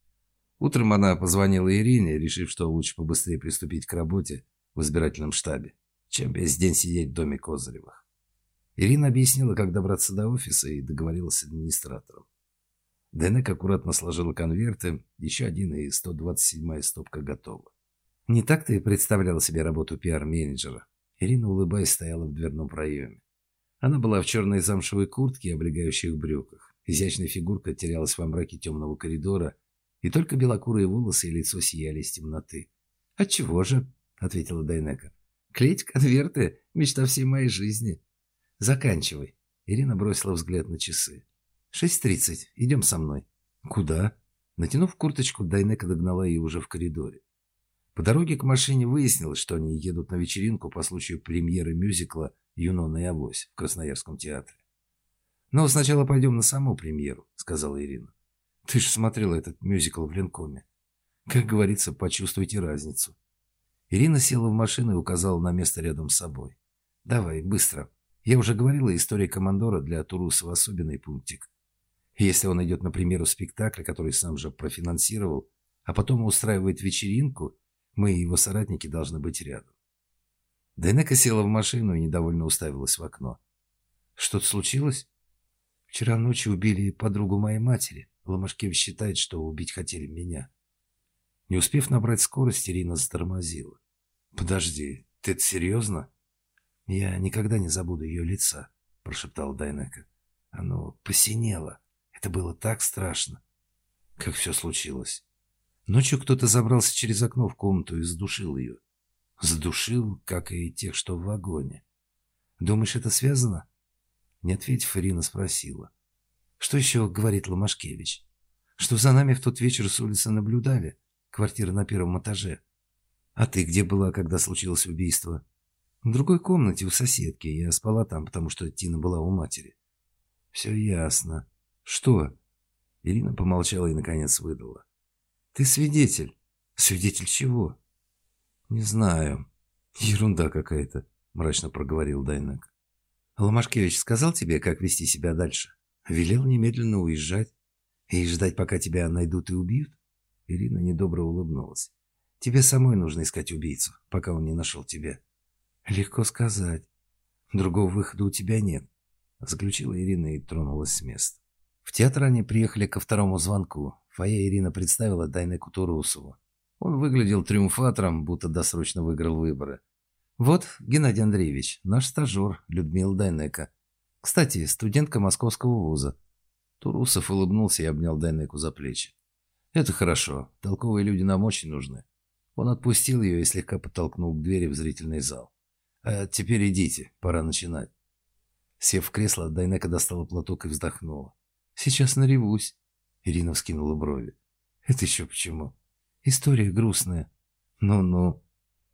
Утром она позвонила Ирине, решив, что лучше побыстрее приступить к работе в избирательном штабе, чем весь день сидеть в доме Козыревых. Ирина объяснила, как добраться до офиса, и договорилась с администратором. Дайнека аккуратно сложила конверты, еще один и 127-я стопка готова. «Не так ты представляла себе работу пиар-менеджера?» Ирина, улыбаясь, стояла в дверном проеме. Она была в черной замшевой куртке и облегающих брюках. Изящная фигурка терялась во мраке темного коридора, и только белокурые волосы и лицо сияли из темноты. «Отчего же?» — ответила Дайнека. «Клеить конверты — мечта всей моей жизни». «Заканчивай». Ирина бросила взгляд на часы. 6:30. Идем со мной». «Куда?» Натянув курточку, Дайнека догнала ее уже в коридоре. По дороге к машине выяснилось, что они едут на вечеринку по случаю премьеры мюзикла «Юнона и Авось» в Красноярском театре. «Но сначала пойдем на саму премьеру», — сказала Ирина. «Ты же смотрела этот мюзикл в Ленкоме. Как говорится, почувствуйте разницу». Ирина села в машину и указала на место рядом с собой. «Давай, быстро. Я уже говорила, история командора для Турусова особенный пунктик. Если он идет на премьеру спектакля, который сам же профинансировал, а потом устраивает вечеринку, мы и его соратники должны быть рядом». Дайнека села в машину и недовольно уставилась в окно. «Что-то случилось?» «Вчера ночью убили подругу моей матери. Ломашкевич считает, что убить хотели меня». Не успев набрать скорость, Ирина затормозила. «Подожди, ты это серьезно?» «Я никогда не забуду ее лица», — прошептала Дайнека. «Оно посинело. Это было так страшно». «Как все случилось?» «Ночью кто-то забрался через окно в комнату и задушил ее». «Задушил, как и тех, что в вагоне». «Думаешь, это связано?» Не ответив, Ирина спросила. «Что еще говорит Ломашкевич? Что за нами в тот вечер с улицы наблюдали? Квартира на первом этаже. А ты где была, когда случилось убийство?» «В другой комнате у соседки. Я спала там, потому что Тина была у матери». «Все ясно. Что?» Ирина помолчала и, наконец, выдала. «Ты свидетель». «Свидетель чего?» «Не знаю. Ерунда какая-то», — мрачно проговорил Дайнек. «Ломашкевич сказал тебе, как вести себя дальше? Велел немедленно уезжать и ждать, пока тебя найдут и убьют?» Ирина недобро улыбнулась. «Тебе самой нужно искать убийцу, пока он не нашел тебя». «Легко сказать. Другого выхода у тебя нет», — заключила Ирина и тронулась с места. В театр они приехали ко второму звонку. В фойе Ирина представила Дайнеку Турусову. Он выглядел триумфатором, будто досрочно выиграл выборы. «Вот, Геннадий Андреевич, наш стажер, Людмила Дайнека. Кстати, студентка Московского вуза». Турусов улыбнулся и обнял Дайнеку за плечи. «Это хорошо. Толковые люди нам очень нужны». Он отпустил ее и слегка подтолкнул к двери в зрительный зал. «А теперь идите, пора начинать». Сев в кресло, Дайнека достала платок и вздохнула. «Сейчас наревусь». Ирина вскинула брови. «Это еще почему? История грустная. Ну-ну».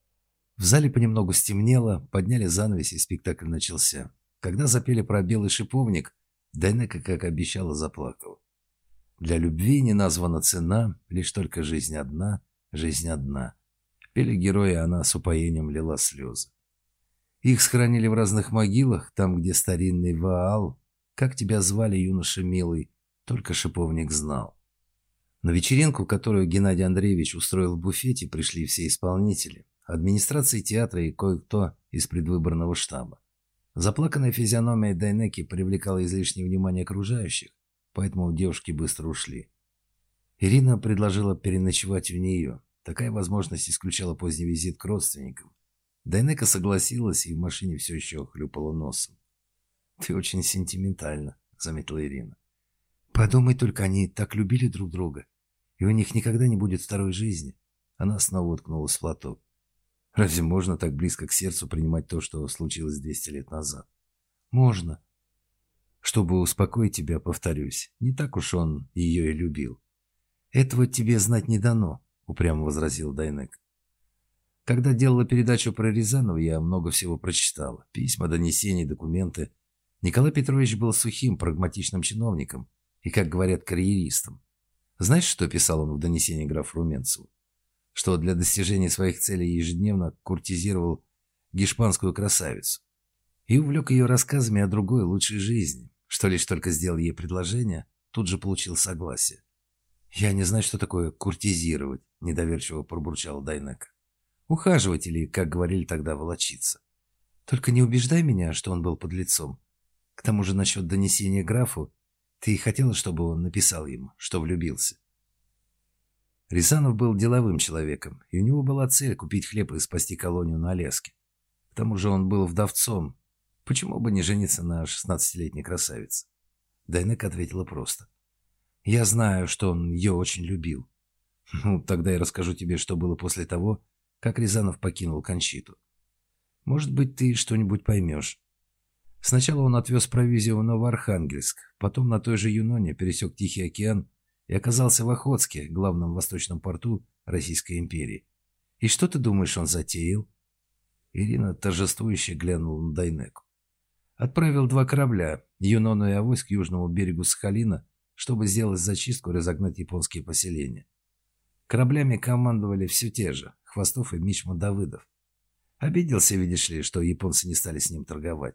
В зале понемногу стемнело, подняли занавес, и спектакль начался. Когда запели про белый шиповник, Дайнека, как обещала, заплакала. «Для любви не названа цена, лишь только жизнь одна, жизнь одна». Пели герои, а она с упоением лила слезы. Их схоронили в разных могилах, там, где старинный Ваал. Как тебя звали, юноша милый, только шиповник знал. На вечеринку, которую Геннадий Андреевич устроил в буфете, пришли все исполнители, администрации театра и кое-кто из предвыборного штаба. Заплаканная физиономия Дайнеки привлекала излишнее внимание окружающих, поэтому девушки быстро ушли. Ирина предложила переночевать у нее. Такая возможность исключала поздний визит к родственникам. Дайнека согласилась и в машине все еще хлюпала носом. «Ты очень сентиментальна», — заметила Ирина. «Подумай только, они так любили друг друга, и у них никогда не будет второй жизни». Она снова уткнулась в платок. «Разве можно так близко к сердцу принимать то, что случилось 200 лет назад?» «Можно». «Чтобы успокоить тебя, повторюсь, не так уж он ее и любил». «Этого тебе знать не дано», — упрямо возразил Дайнек. «Когда делала передачу про Рязанова, я много всего прочитала. Письма, донесения, документы. Николай Петрович был сухим, прагматичным чиновником и, как говорят, карьеристом. Знаешь, что писал он в донесении графу Румянцеву? Что для достижения своих целей ежедневно куртизировал гешпанскую красавицу и увлек ее рассказами о другой, лучшей жизни, что лишь только сделал ей предложение, тут же получил согласие. «Я не знаю, что такое куртизировать», — недоверчиво пробурчал Дайнека. «Ухаживать или, как говорили тогда, волочиться. Только не убеждай меня, что он был подлецом. К тому же насчет донесения графу, ты и хотела, чтобы он написал ему, что влюбился». Рязанов был деловым человеком, и у него была цель купить хлеб и спасти колонию на Аляске. К тому же он был вдовцом. Почему бы не жениться на 16-летней красавице? Дайнека ответила просто. «Я знаю, что он ее очень любил. Ну, тогда я расскажу тебе, что было после того, как Рязанов покинул Кончиту. Может быть, ты что-нибудь поймешь. Сначала он отвез провизию в Новоархангельск, потом на той же Юноне пересек Тихий океан и оказался в Охотске, главном восточном порту Российской империи. И что ты думаешь, он затеял?» Ирина торжествующе глянула на Дайнеку. «Отправил 2 корабля, Юнону и Авось, к южному берегу Сахалина, чтобы сделать зачистку и разогнать японские поселения. Кораблями командовали все те же — Хвостов и Мичман Давыдов. Обиделся, видишь ли, что японцы не стали с ним торговать.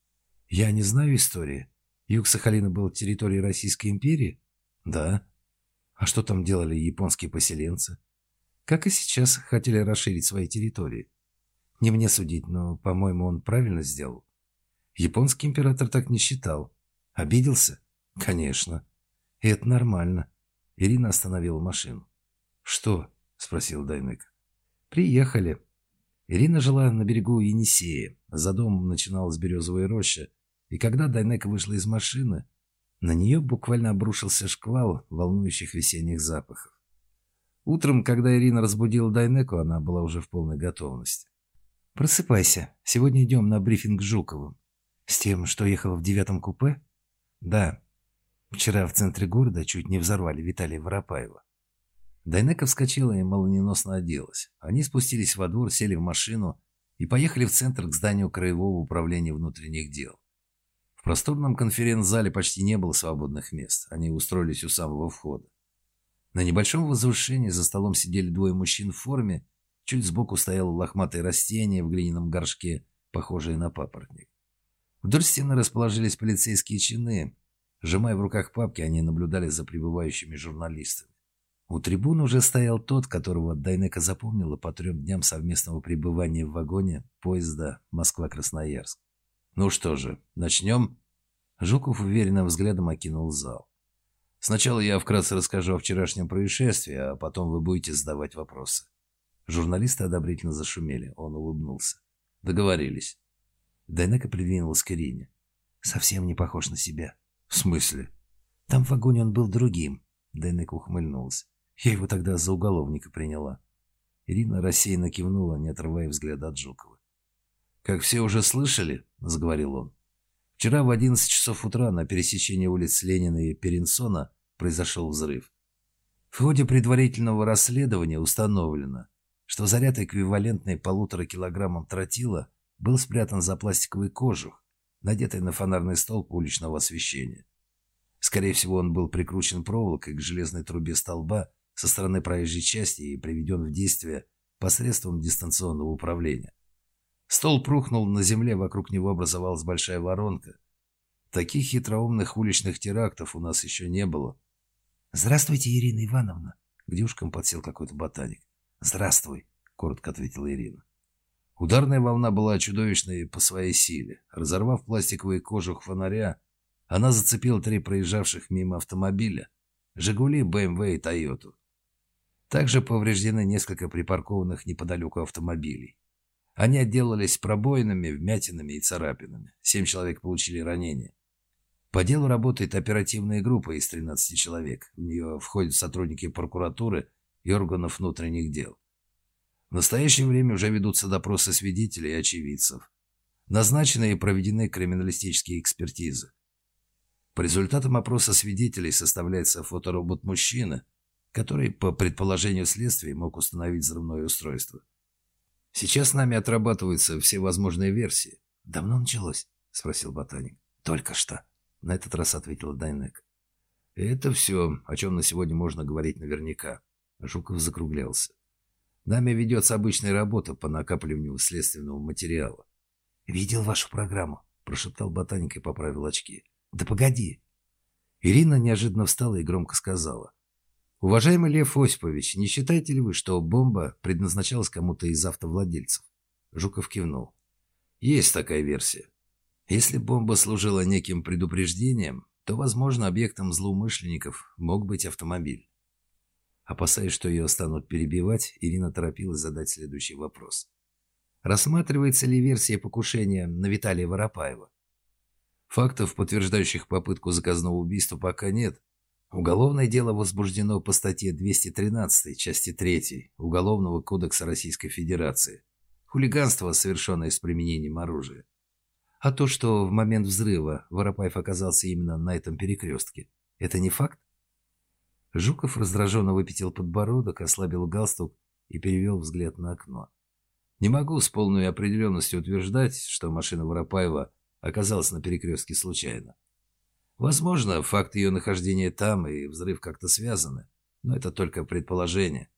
Я не знаю истории. Юг Сахалина был территорией Российской империи? Да. А что там делали японские поселенцы? Как и сейчас, хотели расширить свои территории. Не мне судить, но, по-моему, он правильно сделал. Японский император так не считал. Обиделся? Конечно. И это нормально. Ирина остановила машину. «Что?» — спросил Дайнек. «Приехали». Ирина жила на берегу Енисея. За домом начиналась березовая роща, и когда Дайнека вышла из машины, на нее буквально обрушился шквал волнующих весенних запахов. Утром, когда Ирина разбудила Дайнеку, она была уже в полной готовности. «Просыпайся. Сегодня идем на брифинг с Жуковым». «С тем, что ехал в 9-м купе?» «Да. Вчера в центре города чуть не взорвали Виталия Воропаева». Дайнека вскочила и молниеносно оделась. Они спустились во двор, сели в машину и поехали в центр к зданию Краевого управления внутренних дел. В просторном конференц-зале почти не было свободных мест. Они устроились у самого входа. На небольшом возвышении за столом сидели 2 мужчин в форме. Чуть сбоку стояло лохматое растение в глиняном горшке, похожее на папоротник. Вдоль стены расположились полицейские чины. Сжимая в руках папки, они наблюдали за прибывающими журналистами. У трибуны уже стоял тот, которого Дайнека запомнила по 3 дням совместного пребывания в вагоне поезда Москва-Красноярск. «Ну что же, начнем?» Жуков уверенным взглядом окинул зал. «Сначала я вкратце расскажу о вчерашнем происшествии, а потом вы будете задавать вопросы». Журналисты одобрительно зашумели. Он улыбнулся. «Договорились». Дайнека придвинулась к Ирине. «Совсем не похож на себя». «В смысле?» «Там в вагоне он был другим». Дайнека ухмыльнулась. «Я его тогда за уголовника приняла». Ирина рассеянно кивнула, не отрывая взгляда от Жукова. «Как все уже слышали, — заговорил он, — вчера в 11 часов утра на пересечении улиц Ленина и Перенсона произошел взрыв. В ходе предварительного расследования установлено, что заряд, эквивалентный 1,5 килограммам тротила, был спрятан за пластиковый кожух, надетый на фонарный столб уличного освещения. Скорее всего, он был прикручен проволокой к железной трубе столба со стороны проезжей части и приведен в действие посредством дистанционного управления. Столб рухнул на земле, вокруг него образовалась большая воронка. Таких хитроумных уличных терактов у нас еще не было. «Здравствуйте, Ирина Ивановна». К девушкам подсел какой-то ботаник. «Здравствуй», — коротко ответила Ирина. Ударная волна была чудовищной по своей силе. Разорвав пластиковый кожух фонаря, она зацепила 3 проезжавших мимо автомобиля — «Жигули», БМВ и «Тойоту». Также повреждены несколько припаркованных неподалеку автомобилей. Они отделались пробоинами, вмятинами и царапинами. 7 человек получили ранения. По делу работает оперативная группа из 13 человек. В нее входят сотрудники прокуратуры и органов внутренних дел. В настоящее время уже ведутся допросы свидетелей и очевидцев. Назначены и проведены криминалистические экспертизы. По результатам опроса свидетелей составляется фоторобот мужчины, который, по предположению следствия, мог установить взрывное устройство. Сейчас нами отрабатываются все возможные версии. «Давно началось?» — спросил ботаник. «Только что», — на этот раз ответила Дайнек. «Это все, о чем на сегодня можно говорить наверняка». Жуков закруглялся. «Нами ведется обычная работа по накапливанию следственного материала». «Видел вашу программу», — прошептал ботаник и поправил очки. «Да погоди». Ирина неожиданно встала и громко сказала. «Уважаемый Лев Осипович, не считаете ли вы, что бомба предназначалась кому-то из автовладельцев?» Жуков кивнул. «Есть такая версия. Если бомба служила неким предупреждением, то, возможно, объектом злоумышленников мог быть автомобиль». Опасаясь, что ее станут перебивать, Ирина торопилась задать следующий вопрос. «Рассматривается ли версия покушения на Виталия Воропаева?» «Фактов, подтверждающих попытку заказного убийства, пока нет. Уголовное дело возбуждено по статье 213, части 3 Уголовного кодекса Российской Федерации. Хулиганство, совершенное с применением оружия. А то, что в момент взрыва Воропаев оказался именно на этом перекрестке, это не факт?» Жуков раздраженно выпятил подбородок, ослабил галстук и перевел взгляд на окно. «Не могу с полной определенностью утверждать, что машина Воропаева оказалась на перекрестке случайно. Возможно, факт ее нахождения там и взрыв как-то связаны, но это только предположение.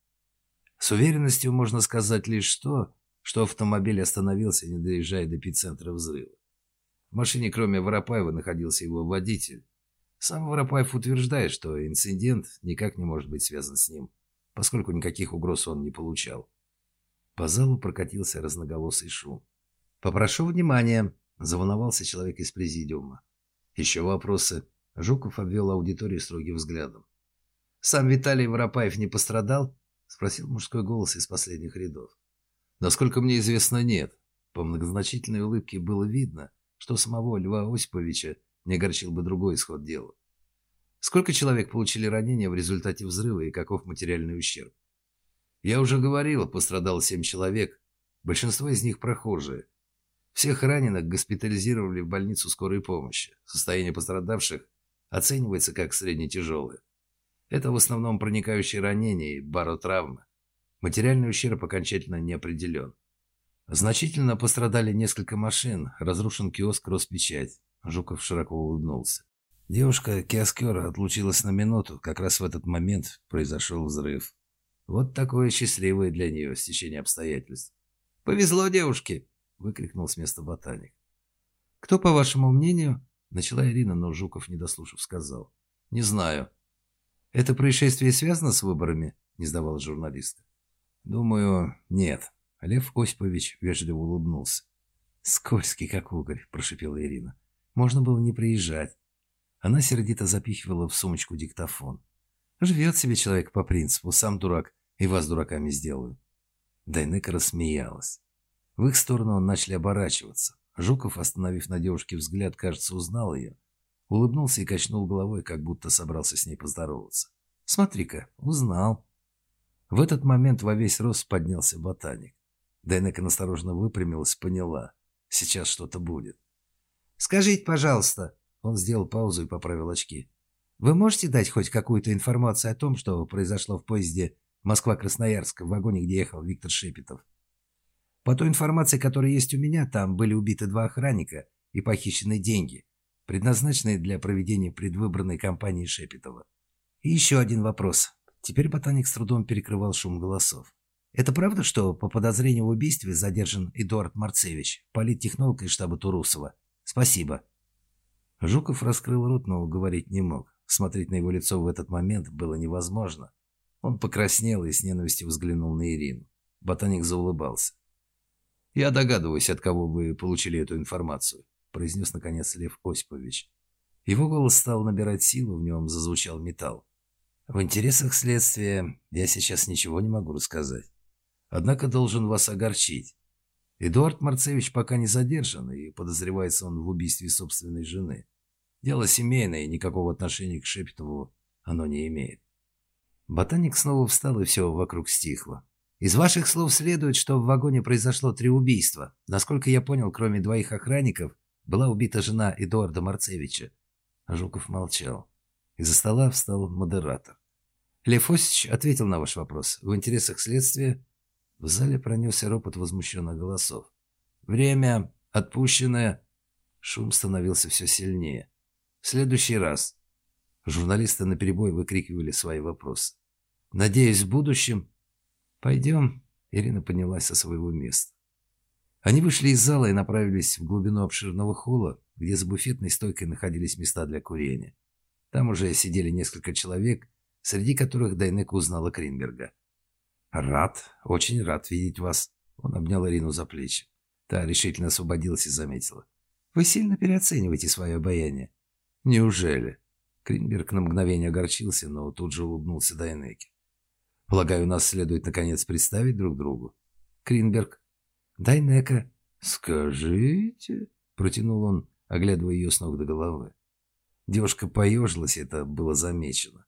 С уверенностью можно сказать лишь то, что автомобиль остановился, не доезжая до эпицентра взрыва. В машине, кроме Воропаева, находился его водитель. Сам Воропаев утверждает, что инцидент никак не может быть связан с ним, поскольку никаких угроз он не получал». По залу прокатился разноголосый шум. «Попрошу внимания», — заволновался человек из президиума. «Еще вопросы?» Жуков обвел аудиторию строгим взглядом. «Сам Виталий Воропаев не пострадал?» — спросил мужской голос из последних рядов. «Насколько мне известно, нет». По многозначительной улыбке было видно, что самого Льва Осиповича не огорчил бы другой исход дела. «Сколько человек получили ранения в результате взрыва и каков материальный ущерб?» «Я уже говорил, пострадало 7 человек. Большинство из них прохожие. Всех раненых госпитализировали в больницу скорой помощи. Состояние пострадавших оценивается как средне-тяжелое. Это в основном проникающие ранения и баротравмы. Материальный ущерб окончательно не определен. Значительно пострадали несколько машин, разрушен киоск «Роспечать». Жуков широко улыбнулся. Девушка-киоскер отлучилась на минуту, как раз в этот момент произошел взрыв. Вот такое счастливое для нее стечение обстоятельств. «Повезло девушке!» — выкрикнул с места ботаник. «Кто, по вашему мнению?» — начала Ирина, но Жуков, не дослушав, сказал. «Не знаю». «Это происшествие связано с выборами?» — не сдавалась журналистка. «Думаю, нет». Лев Осипович вежливо улыбнулся. «Скользкий, как угорь», — прошипела Ирина. «Можно было не приезжать». Она сердито запихивала в сумочку диктофон. «Живет себе человек по принципу, сам дурак, и вас дураками сделаю». Дайнека рассмеялась. В их сторону начали оборачиваться. Жуков, остановив на девушке взгляд, кажется, узнал ее. Улыбнулся и качнул головой, как будто собрался с ней поздороваться. «Смотри-ка, узнал». В этот момент во весь рост поднялся ботаник. Дайнека настороженно выпрямилась, поняла. Сейчас что-то будет. «Скажите, пожалуйста», — он сделал паузу и поправил очки. «Вы можете дать хоть какую-то информацию о том, что произошло в поезде Москва-Красноярск, в вагоне, где ехал Виктор Шепетов? По той информации, которая есть у меня, там были убиты 2 охранника и похищены деньги, предназначенные для проведения предвыборной кампании Шепетова. И еще один вопрос». Теперь ботаник с трудом перекрывал шум голосов. «Это правда, что по подозрению в убийстве задержан Эдуард Марцевич, политтехнолог из штаба Турусова? Спасибо». Жуков раскрыл рот, но говорить не мог. смотреть на его лицо в этот момент было невозможно. Он покраснел и с ненавистью взглянул на Ирину. Ботаник заулыбался. «Я догадываюсь, от кого вы получили эту информацию», — произнес наконец Лев Осипович. Его голос стал набирать силу, в нем зазвучал металл. «В интересах следствия я сейчас ничего не могу рассказать. Однако должен вас огорчить. Эдуард Марцевич пока не задержан, и подозревается он в убийстве собственной жены. Дело семейное, и никакого отношения к Шепетову оно не имеет». Ботаник снова встал, и все вокруг стихло. «Из ваших слов следует, что в вагоне произошло 3 убийства. Насколько я понял, кроме 2 охранников, была убита жена Эдуарда Марцевича». Жуков молчал. Из-за стола встал модератор. «Лев Осич ответил на ваш вопрос. В интересах следствия...» В зале пронесся ропот возмущенных голосов. «Время отпущенное...» Шум становился все сильнее. «В следующий раз...» Журналисты наперебой выкрикивали свои вопросы. «Надеюсь, в будущем...» «Пойдем...» Ирина поднялась со своего места. Они вышли из зала и направились в глубину обширного холла, где за буфетной стойкой находились места для курения. Там уже сидели несколько человек, среди которых Дайнека узнала Кринберга. «Рад, очень рад видеть вас», — он обнял Ирину за плечи. Та решительно освободилась и заметила. «Вы сильно переоцениваете свое обаяние». «Неужели?» Кринберг на мгновение огорчился, но тут же улыбнулся Дайнеке. «Полагаю, нас следует наконец представить друг другу». «Кринберг». «Дайнека». «Скажите», — протянул он, оглядывая ее с ног до головы. Девушка поежилась, это было замечено.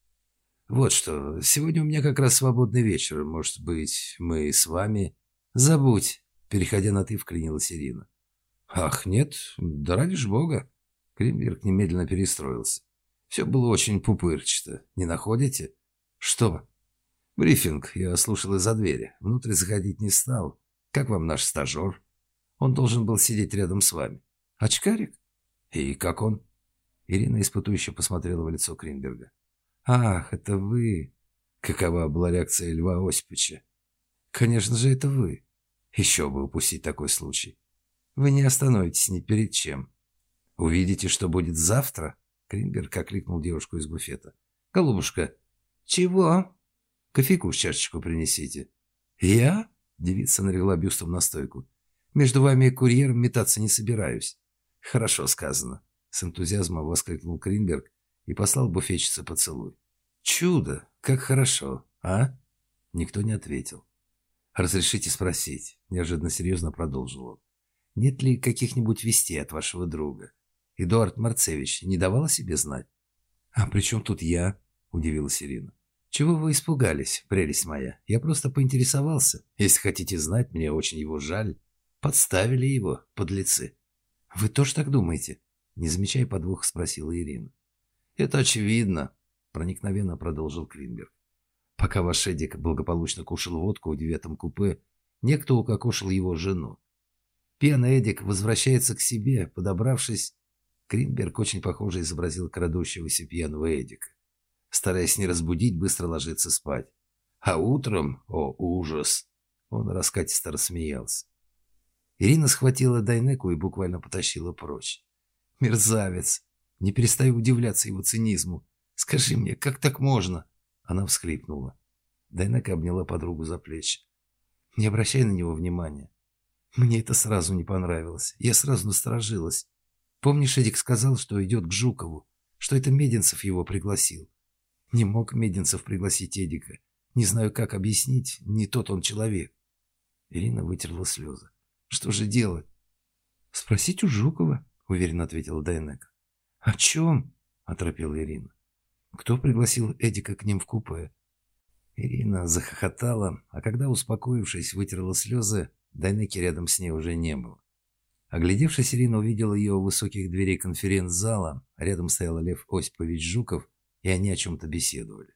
«Вот что, сегодня у меня как раз свободный вечер. Может быть, мы с вами...» «Забудь», — переходя на «ты», вклинилась Ирина. «Ах, нет, да ради ж бога». Кринберг немедленно перестроился. Все было очень пупырчато. Не находите? «Что?» «Брифинг. Я слушал из-за двери. Внутрь заходить не стал. Как вам наш стажер? Он должен был сидеть рядом с вами. Очкарик? И как он?» Ирина испытующе посмотрела в лицо Кринберга. «Ах, это вы!» Какова была реакция Льва Осиповича? «Конечно же, это вы. Еще бы упустить такой случай. Вы не остановитесь ни перед чем. Увидите, что будет завтра?» Кринберг окликнул девушку из буфета. «Голубушка!» «Чего?» «Кофейку в чашечку принесите». «Я?» Девица налегла бюстом на стойку. «Между вами и курьером метаться не собираюсь». «Хорошо сказано», — с энтузиазмом воскликнул Кринберг и послал буфетчице поцелуй. «Чудо! Как хорошо, а?» Никто не ответил. «Разрешите спросить?» — неожиданно серьезно продолжил он. «Нет ли каких-нибудь вестей от вашего друга? Эдуард Марцевич не давал о себе знать?» «А при чем тут я?» — удивилась Ирина. «Чего вы испугались, прелесть моя? Я просто поинтересовался. Если хотите знать, мне очень его жаль. Подставили его, подлецы». «Вы тоже так думаете?» — не замечая подвоха, спросила Ирина. «Это очевидно», — проникновенно продолжил Кринберг. «Пока ваш Эдик благополучно кушал водку в 9-м купе, некто укокошил его жену. Пьяный Эдик возвращается к себе, подобравшись...» Кринберг очень похоже изобразил крадущегося пьяного Эдика. Стараясь не разбудить, быстро ложится спать. А утром, о ужас, он раскатисто рассмеялся. Ирина схватила Дайнеку и буквально потащила прочь. «Мерзавец! Не перестаю удивляться его цинизму. Скажи мне, как так можно?» Она всхлипнула. Дайнека обняла подругу за плечи. «Не обращай на него внимания. Мне это сразу не понравилось. Я сразу насторожилась. Помнишь, Эдик сказал, что идет к Жукову, что это Мединцев его пригласил? Не мог Мединцев пригласить Эдика. Не знаю, как объяснить, не тот он человек». Ирина вытерла слезы. «Что же делать?» «Спросить у Жукова», — уверенно ответила Дайнека. «О чем?» — оторопела Ирина. «Кто пригласил Эдика к ним в купе?» Ирина захохотала, а когда, успокоившись, вытерла слезы, Дайнеки рядом с ней уже не было. Оглядевшись, Ирина увидела ее у высоких дверей конференц-зала, рядом стоял Лев Осипович Жуков, и они о чем-то беседовали.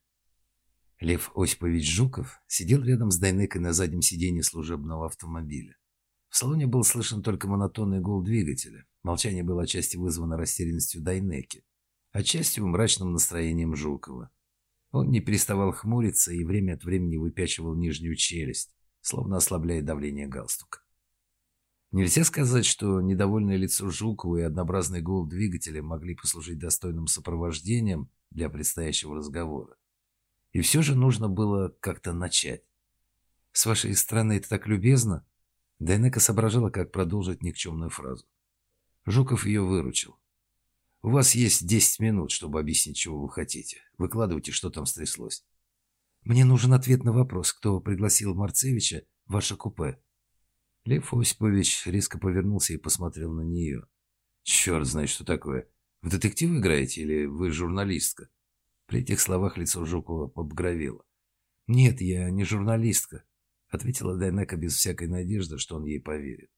Лев Осипович Жуков сидел рядом с Дайнекой на заднем сиденье служебного автомобиля. В салоне был слышен только монотонный гул двигателя. Молчание было отчасти вызвано растерянностью Дайнеки, отчасти мрачным настроением Жукова. Он не переставал хмуриться и время от времени выпячивал нижнюю челюсть, словно ослабляя давление галстука. Нельзя сказать, что недовольное лицо Жукова и однообразный гул двигателя могли послужить достойным сопровождением для предстоящего разговора. И все же нужно было как-то начать. «С вашей стороны это так любезно». Дайнека соображала, как продолжить никчемную фразу. Жуков ее выручил. «У вас есть 10 минут, чтобы объяснить, чего вы хотите. Выкладывайте, что там стряслось». «Мне нужен ответ на вопрос, кто пригласил Марцевича в ваше купе». Лев Осипович резко повернулся и посмотрел на нее. «Черт знает, что такое. В детективы играете или вы журналистка?» При этих словах лицо Жукова побагровело. «Нет, я не журналистка», — ответила Дайнека без всякой надежды, что он ей поверит.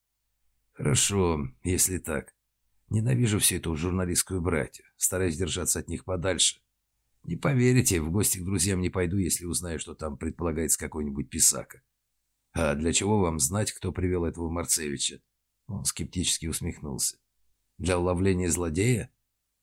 «Хорошо, если так. Ненавижу всю эту журналистскую братью, стараюсь держаться от них подальше. Не поверите, в гости к друзьям не пойду, если узнаю, что там предполагается какой-нибудь писака. А для чего вам знать, кто привел этого Марцевича?» Он скептически усмехнулся. «Для уловления злодея?»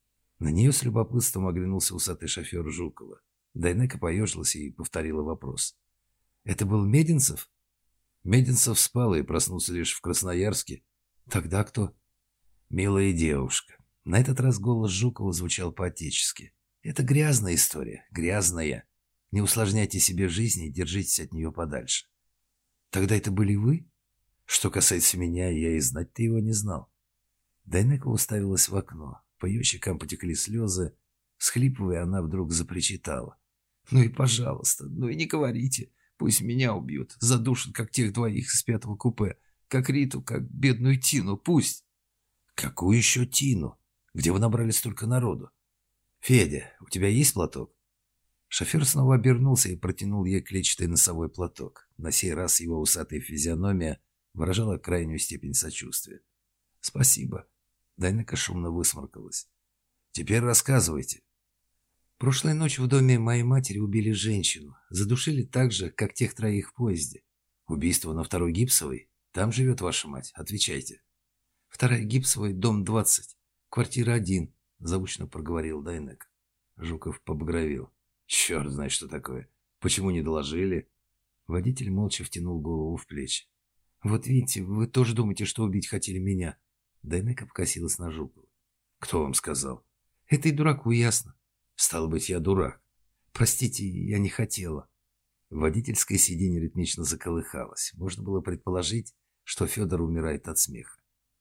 На нее с любопытством оглянулся усатый шофер Жукова. Дайнека поежилась и повторила вопрос. «Это был Мединцев?» Мединцев спал и проснулся лишь в Красноярске. «Тогда кто?» «Милая девушка». На этот раз голос Жукова звучал по-отечески. «Это грязная история, грязная. Не усложняйте себе жизнь и держитесь от нее подальше». «Тогда это были вы?» «Что касается меня, я и знать-то его не знал». Дайнека уставилась в окно. По ее щекам потекли слезы. Всхлипывая, она вдруг запричитала. «Ну и пожалуйста, ну и не говорите. Пусть меня убьют, задушат, как тех двоих из 5-го купе. Как Риту, как бедную Тину, пусть». «Какую еще Тину? Где вы набрали столько народу? Федя, у тебя есть платок?» Шофер снова обернулся и протянул ей клетчатый носовой платок. На сей раз его усатая физиономия выражала крайнюю степень сочувствия. «Спасибо». Дайнека шумно высморкалась. «Теперь рассказывайте». «Прошлой ночью в доме моей матери убили женщину. Задушили так же, как тех троих в поезде. Убийство на 2-й Гипсовой? Там живет ваша мать. Отвечайте». 2-я Гипсовой, дом 20, квартира 1, заучно проговорил Дайнека. Жуков побагровел. «Черт знает, что такое. Почему не доложили?» Водитель молча втянул голову в плечи. «Вот видите, вы тоже думаете, что убить хотели меня?» Дайнека покосилась на Жукова. «Кто вам сказал?» «Это и дураку ясно». «Стало быть, я дурак». «Простите, я не хотела». Водительское сиденье ритмично заколыхалось. Можно было предположить, что Федор умирает от смеха.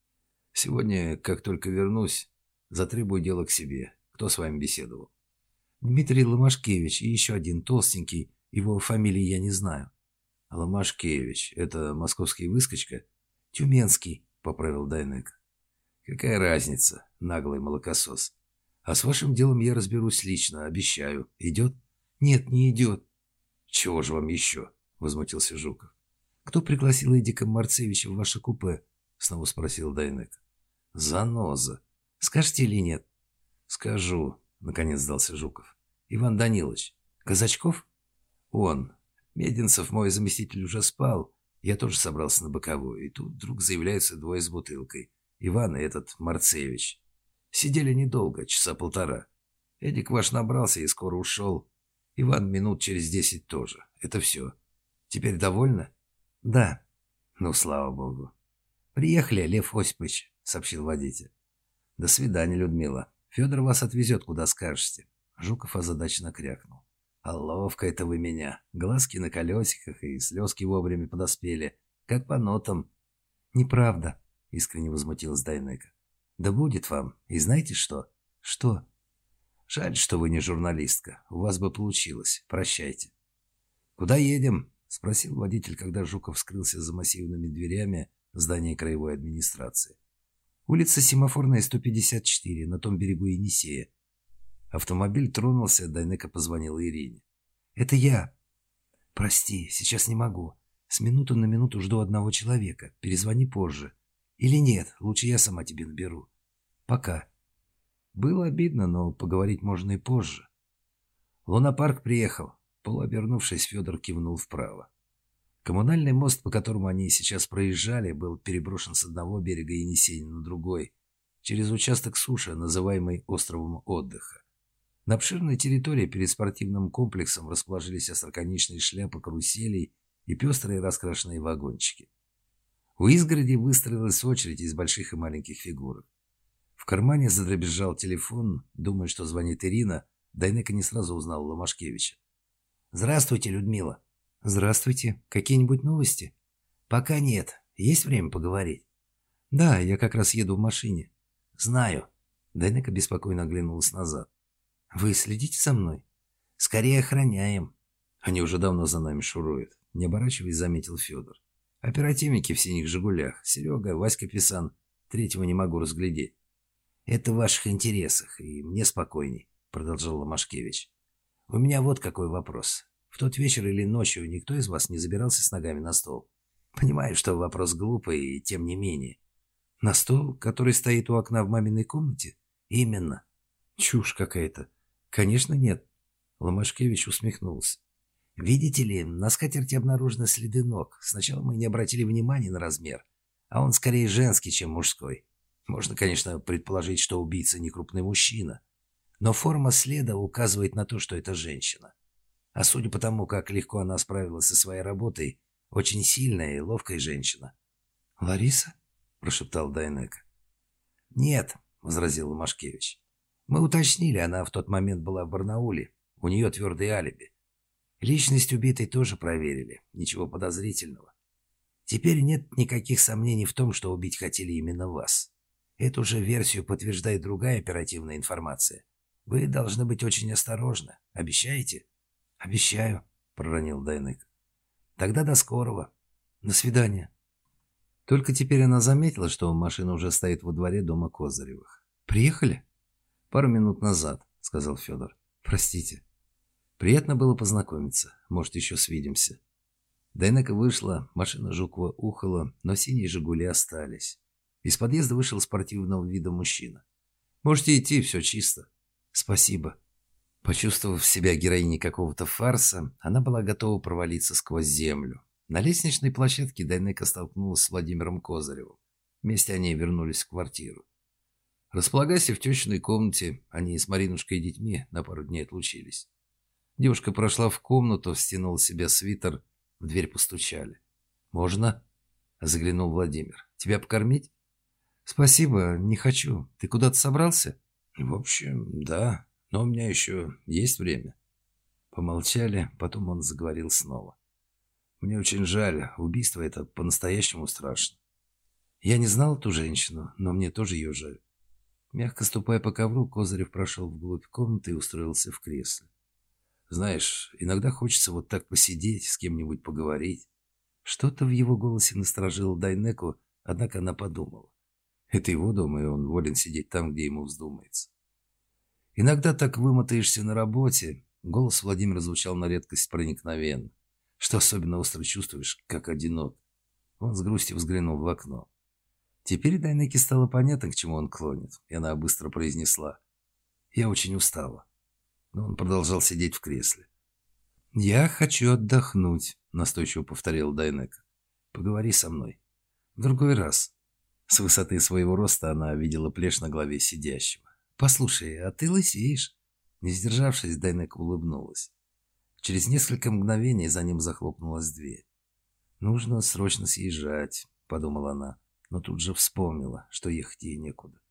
«Сегодня, как только вернусь, затребую дело к себе. Кто с вами беседовал?» «Дмитрий Ломашкевич и еще один толстенький. Его фамилии я не знаю». «Ломашкевич. Это московский выскочка?» «Тюменский», — поправил Дайнека. «Какая разница, наглый молокосос? А с вашим делом я разберусь лично, обещаю. Идет?» «Нет, не идет». «Чего же вам еще?» — возмутился Жуков. «Кто пригласил Эдика Марцевича в ваше купе?» — снова спросил Дайнека. «Заноза. Скажете или нет?» «Скажу», — наконец сдался Жуков. «Иван Данилович. Казачков?» «Он. Мединцев, мой заместитель, уже спал. Я тоже собрался на боковую. И тут вдруг заявляются двое с бутылкой. Иван и этот Марцевич. Сидели недолго, часа полтора. Эдик ваш набрался и скоро ушел. Иван минут через 10 тоже. Это все. Теперь довольны?» «Да». «Ну, слава богу». «Приехали, Лев Осипович», — сообщил водитель. «До свидания, Людмила. Федор вас отвезет, куда скажете». Жуков озадаченно крякнул. «А ловко это вы меня. Глазки на колесиках и слезки вовремя подоспели. Как по нотам». «Неправда», — искренне возмутилась Дайнека. «Да будет вам. И знаете что?» «Что?» «Жаль, что вы не журналистка. У вас бы получилось. Прощайте». «Куда едем?» — спросил водитель, когда Жуков скрылся за массивными дверями здания краевой администрации. «Улица Семафорная, 154, на том берегу Енисея». Автомобиль тронулся, Дайнека позвонила Ирине. «Это я». «Прости, сейчас не могу. С минуты на минуту жду одного человека. Перезвони позже. Или нет, лучше я сама тебе наберу. Пока». Было обидно, но поговорить можно и позже. Лунапарк приехал. Полуобернувшись, Федор кивнул вправо. Коммунальный мост, по которому они сейчас проезжали, был переброшен с одного берега Енисея на другой, через участок суши, называемый островом отдыха. На обширной территории перед спортивным комплексом расположились остроконечные шляпы каруселей и пестрые раскрашенные вагончики. У изгороди выстроилась очередь из больших и маленьких фигурок. В кармане задребезжал телефон, думая, что звонит Ирина. Дайнека не сразу узнал Ломашкевича. «Здравствуйте, Людмила». «Здравствуйте. Какие-нибудь новости?» «Пока нет. Есть время поговорить?» «Да, я как раз еду в машине». «Знаю». Дайнека беспокойно оглянулась назад. «Вы следите за мной?» «Скорее охраняем». «Они уже давно за нами шуруют», — не оборачиваясь, заметил Федор. «Оперативники в синих «Жигулях». Серега, Васька Писан. Третьего не могу разглядеть». «Это в ваших интересах, и мне спокойней», — продолжал Ломашкевич. «У меня вот какой вопрос. В тот вечер или ночью никто из вас не забирался с ногами на стол? Понимаю, что вопрос глупый, и тем не менее». «На стол, который стоит у окна в маминой комнате?» «Именно». «Чушь какая-то. Конечно, нет». Ломашкевич усмехнулся. «Видите ли, на скатерти обнаружены следы ног. Сначала мы не обратили внимания на размер, а он скорее женский, чем мужской. Можно, конечно, предположить, что убийца не крупный мужчина, но форма следа указывает на то, что это женщина. А судя по тому, как легко она справилась со своей работой, очень сильная и ловкая женщина». «Лариса?» – прошептал Дайнека. «Нет», – возразил Ломашкевич. «Мы уточнили, она в тот момент была в Барнауле. У нее твердое алиби. Личность убитой тоже проверили. Ничего подозрительного. Теперь нет никаких сомнений в том, что убить хотели именно вас. Эту же версию подтверждает другая оперативная информация. Вы должны быть очень осторожны. Обещаете?» «Обещаю», – проронил Дайнека. «Тогда до скорого. До свидания». Только теперь она заметила, что машина уже стоит во дворе дома Козыревых. «Приехали?» «Пару минут назад», — сказал Федор. «Простите». «Приятно было познакомиться. Может, еще свидимся». Дайнека вышла, машина Жукова ухала, но синие «Жигули» остались. Из подъезда вышел спортивного вида мужчина. «Можете идти, все чисто». «Спасибо». Почувствовав себя героиней какого-то фарса, она была готова провалиться сквозь землю. На лестничной площадке Дайнека столкнулась с Владимиром Козыревым. Вместе они вернулись в квартиру. «Располагайся в тещиной комнате. Они с Маринушкой и детьми на пару дней отлучились». Девушка прошла в комнату, стянула себе свитер, в дверь постучали. «Можно?» — заглянул Владимир. «Тебя покормить?» «Спасибо, не хочу. Ты куда-то собрался?» «В общем, да, но у меня еще есть время». Помолчали, потом он заговорил снова. «Мне очень жаль, убийство это по-настоящему страшно. Я не знал ту женщину, но мне тоже ее жаль». Мягко ступая по ковру, Козырев прошел вглубь комнаты и устроился в кресле. «Знаешь, иногда хочется вот так посидеть, с кем-нибудь поговорить». Что-то в его голосе насторожило Дайнеку, однако она подумала. Это его дом, и он волен сидеть там, где ему вздумается. Иногда так вымотаешься на работе. Голос Владимира звучал на редкость проникновенно. Что особенно остро чувствуешь, как одинок. Он с грустью взглянул в окно. Теперь Дайнеке стало понятно, к чему он клонит, и она быстро произнесла: «Я очень устала». Но он продолжал сидеть в кресле. «Я хочу отдохнуть», — настойчиво повторил Дайнека. «Поговори со мной. В другой раз». С высоты своего роста она видела плешь на голове сидящего. «Послушай, а ты лысеешь?» Не сдержавшись, Дайнека улыбнулась. Через несколько мгновений за ним захлопнулась дверь. «Нужно срочно съезжать», — подумала она, но тут же вспомнила, что ехать ей некуда.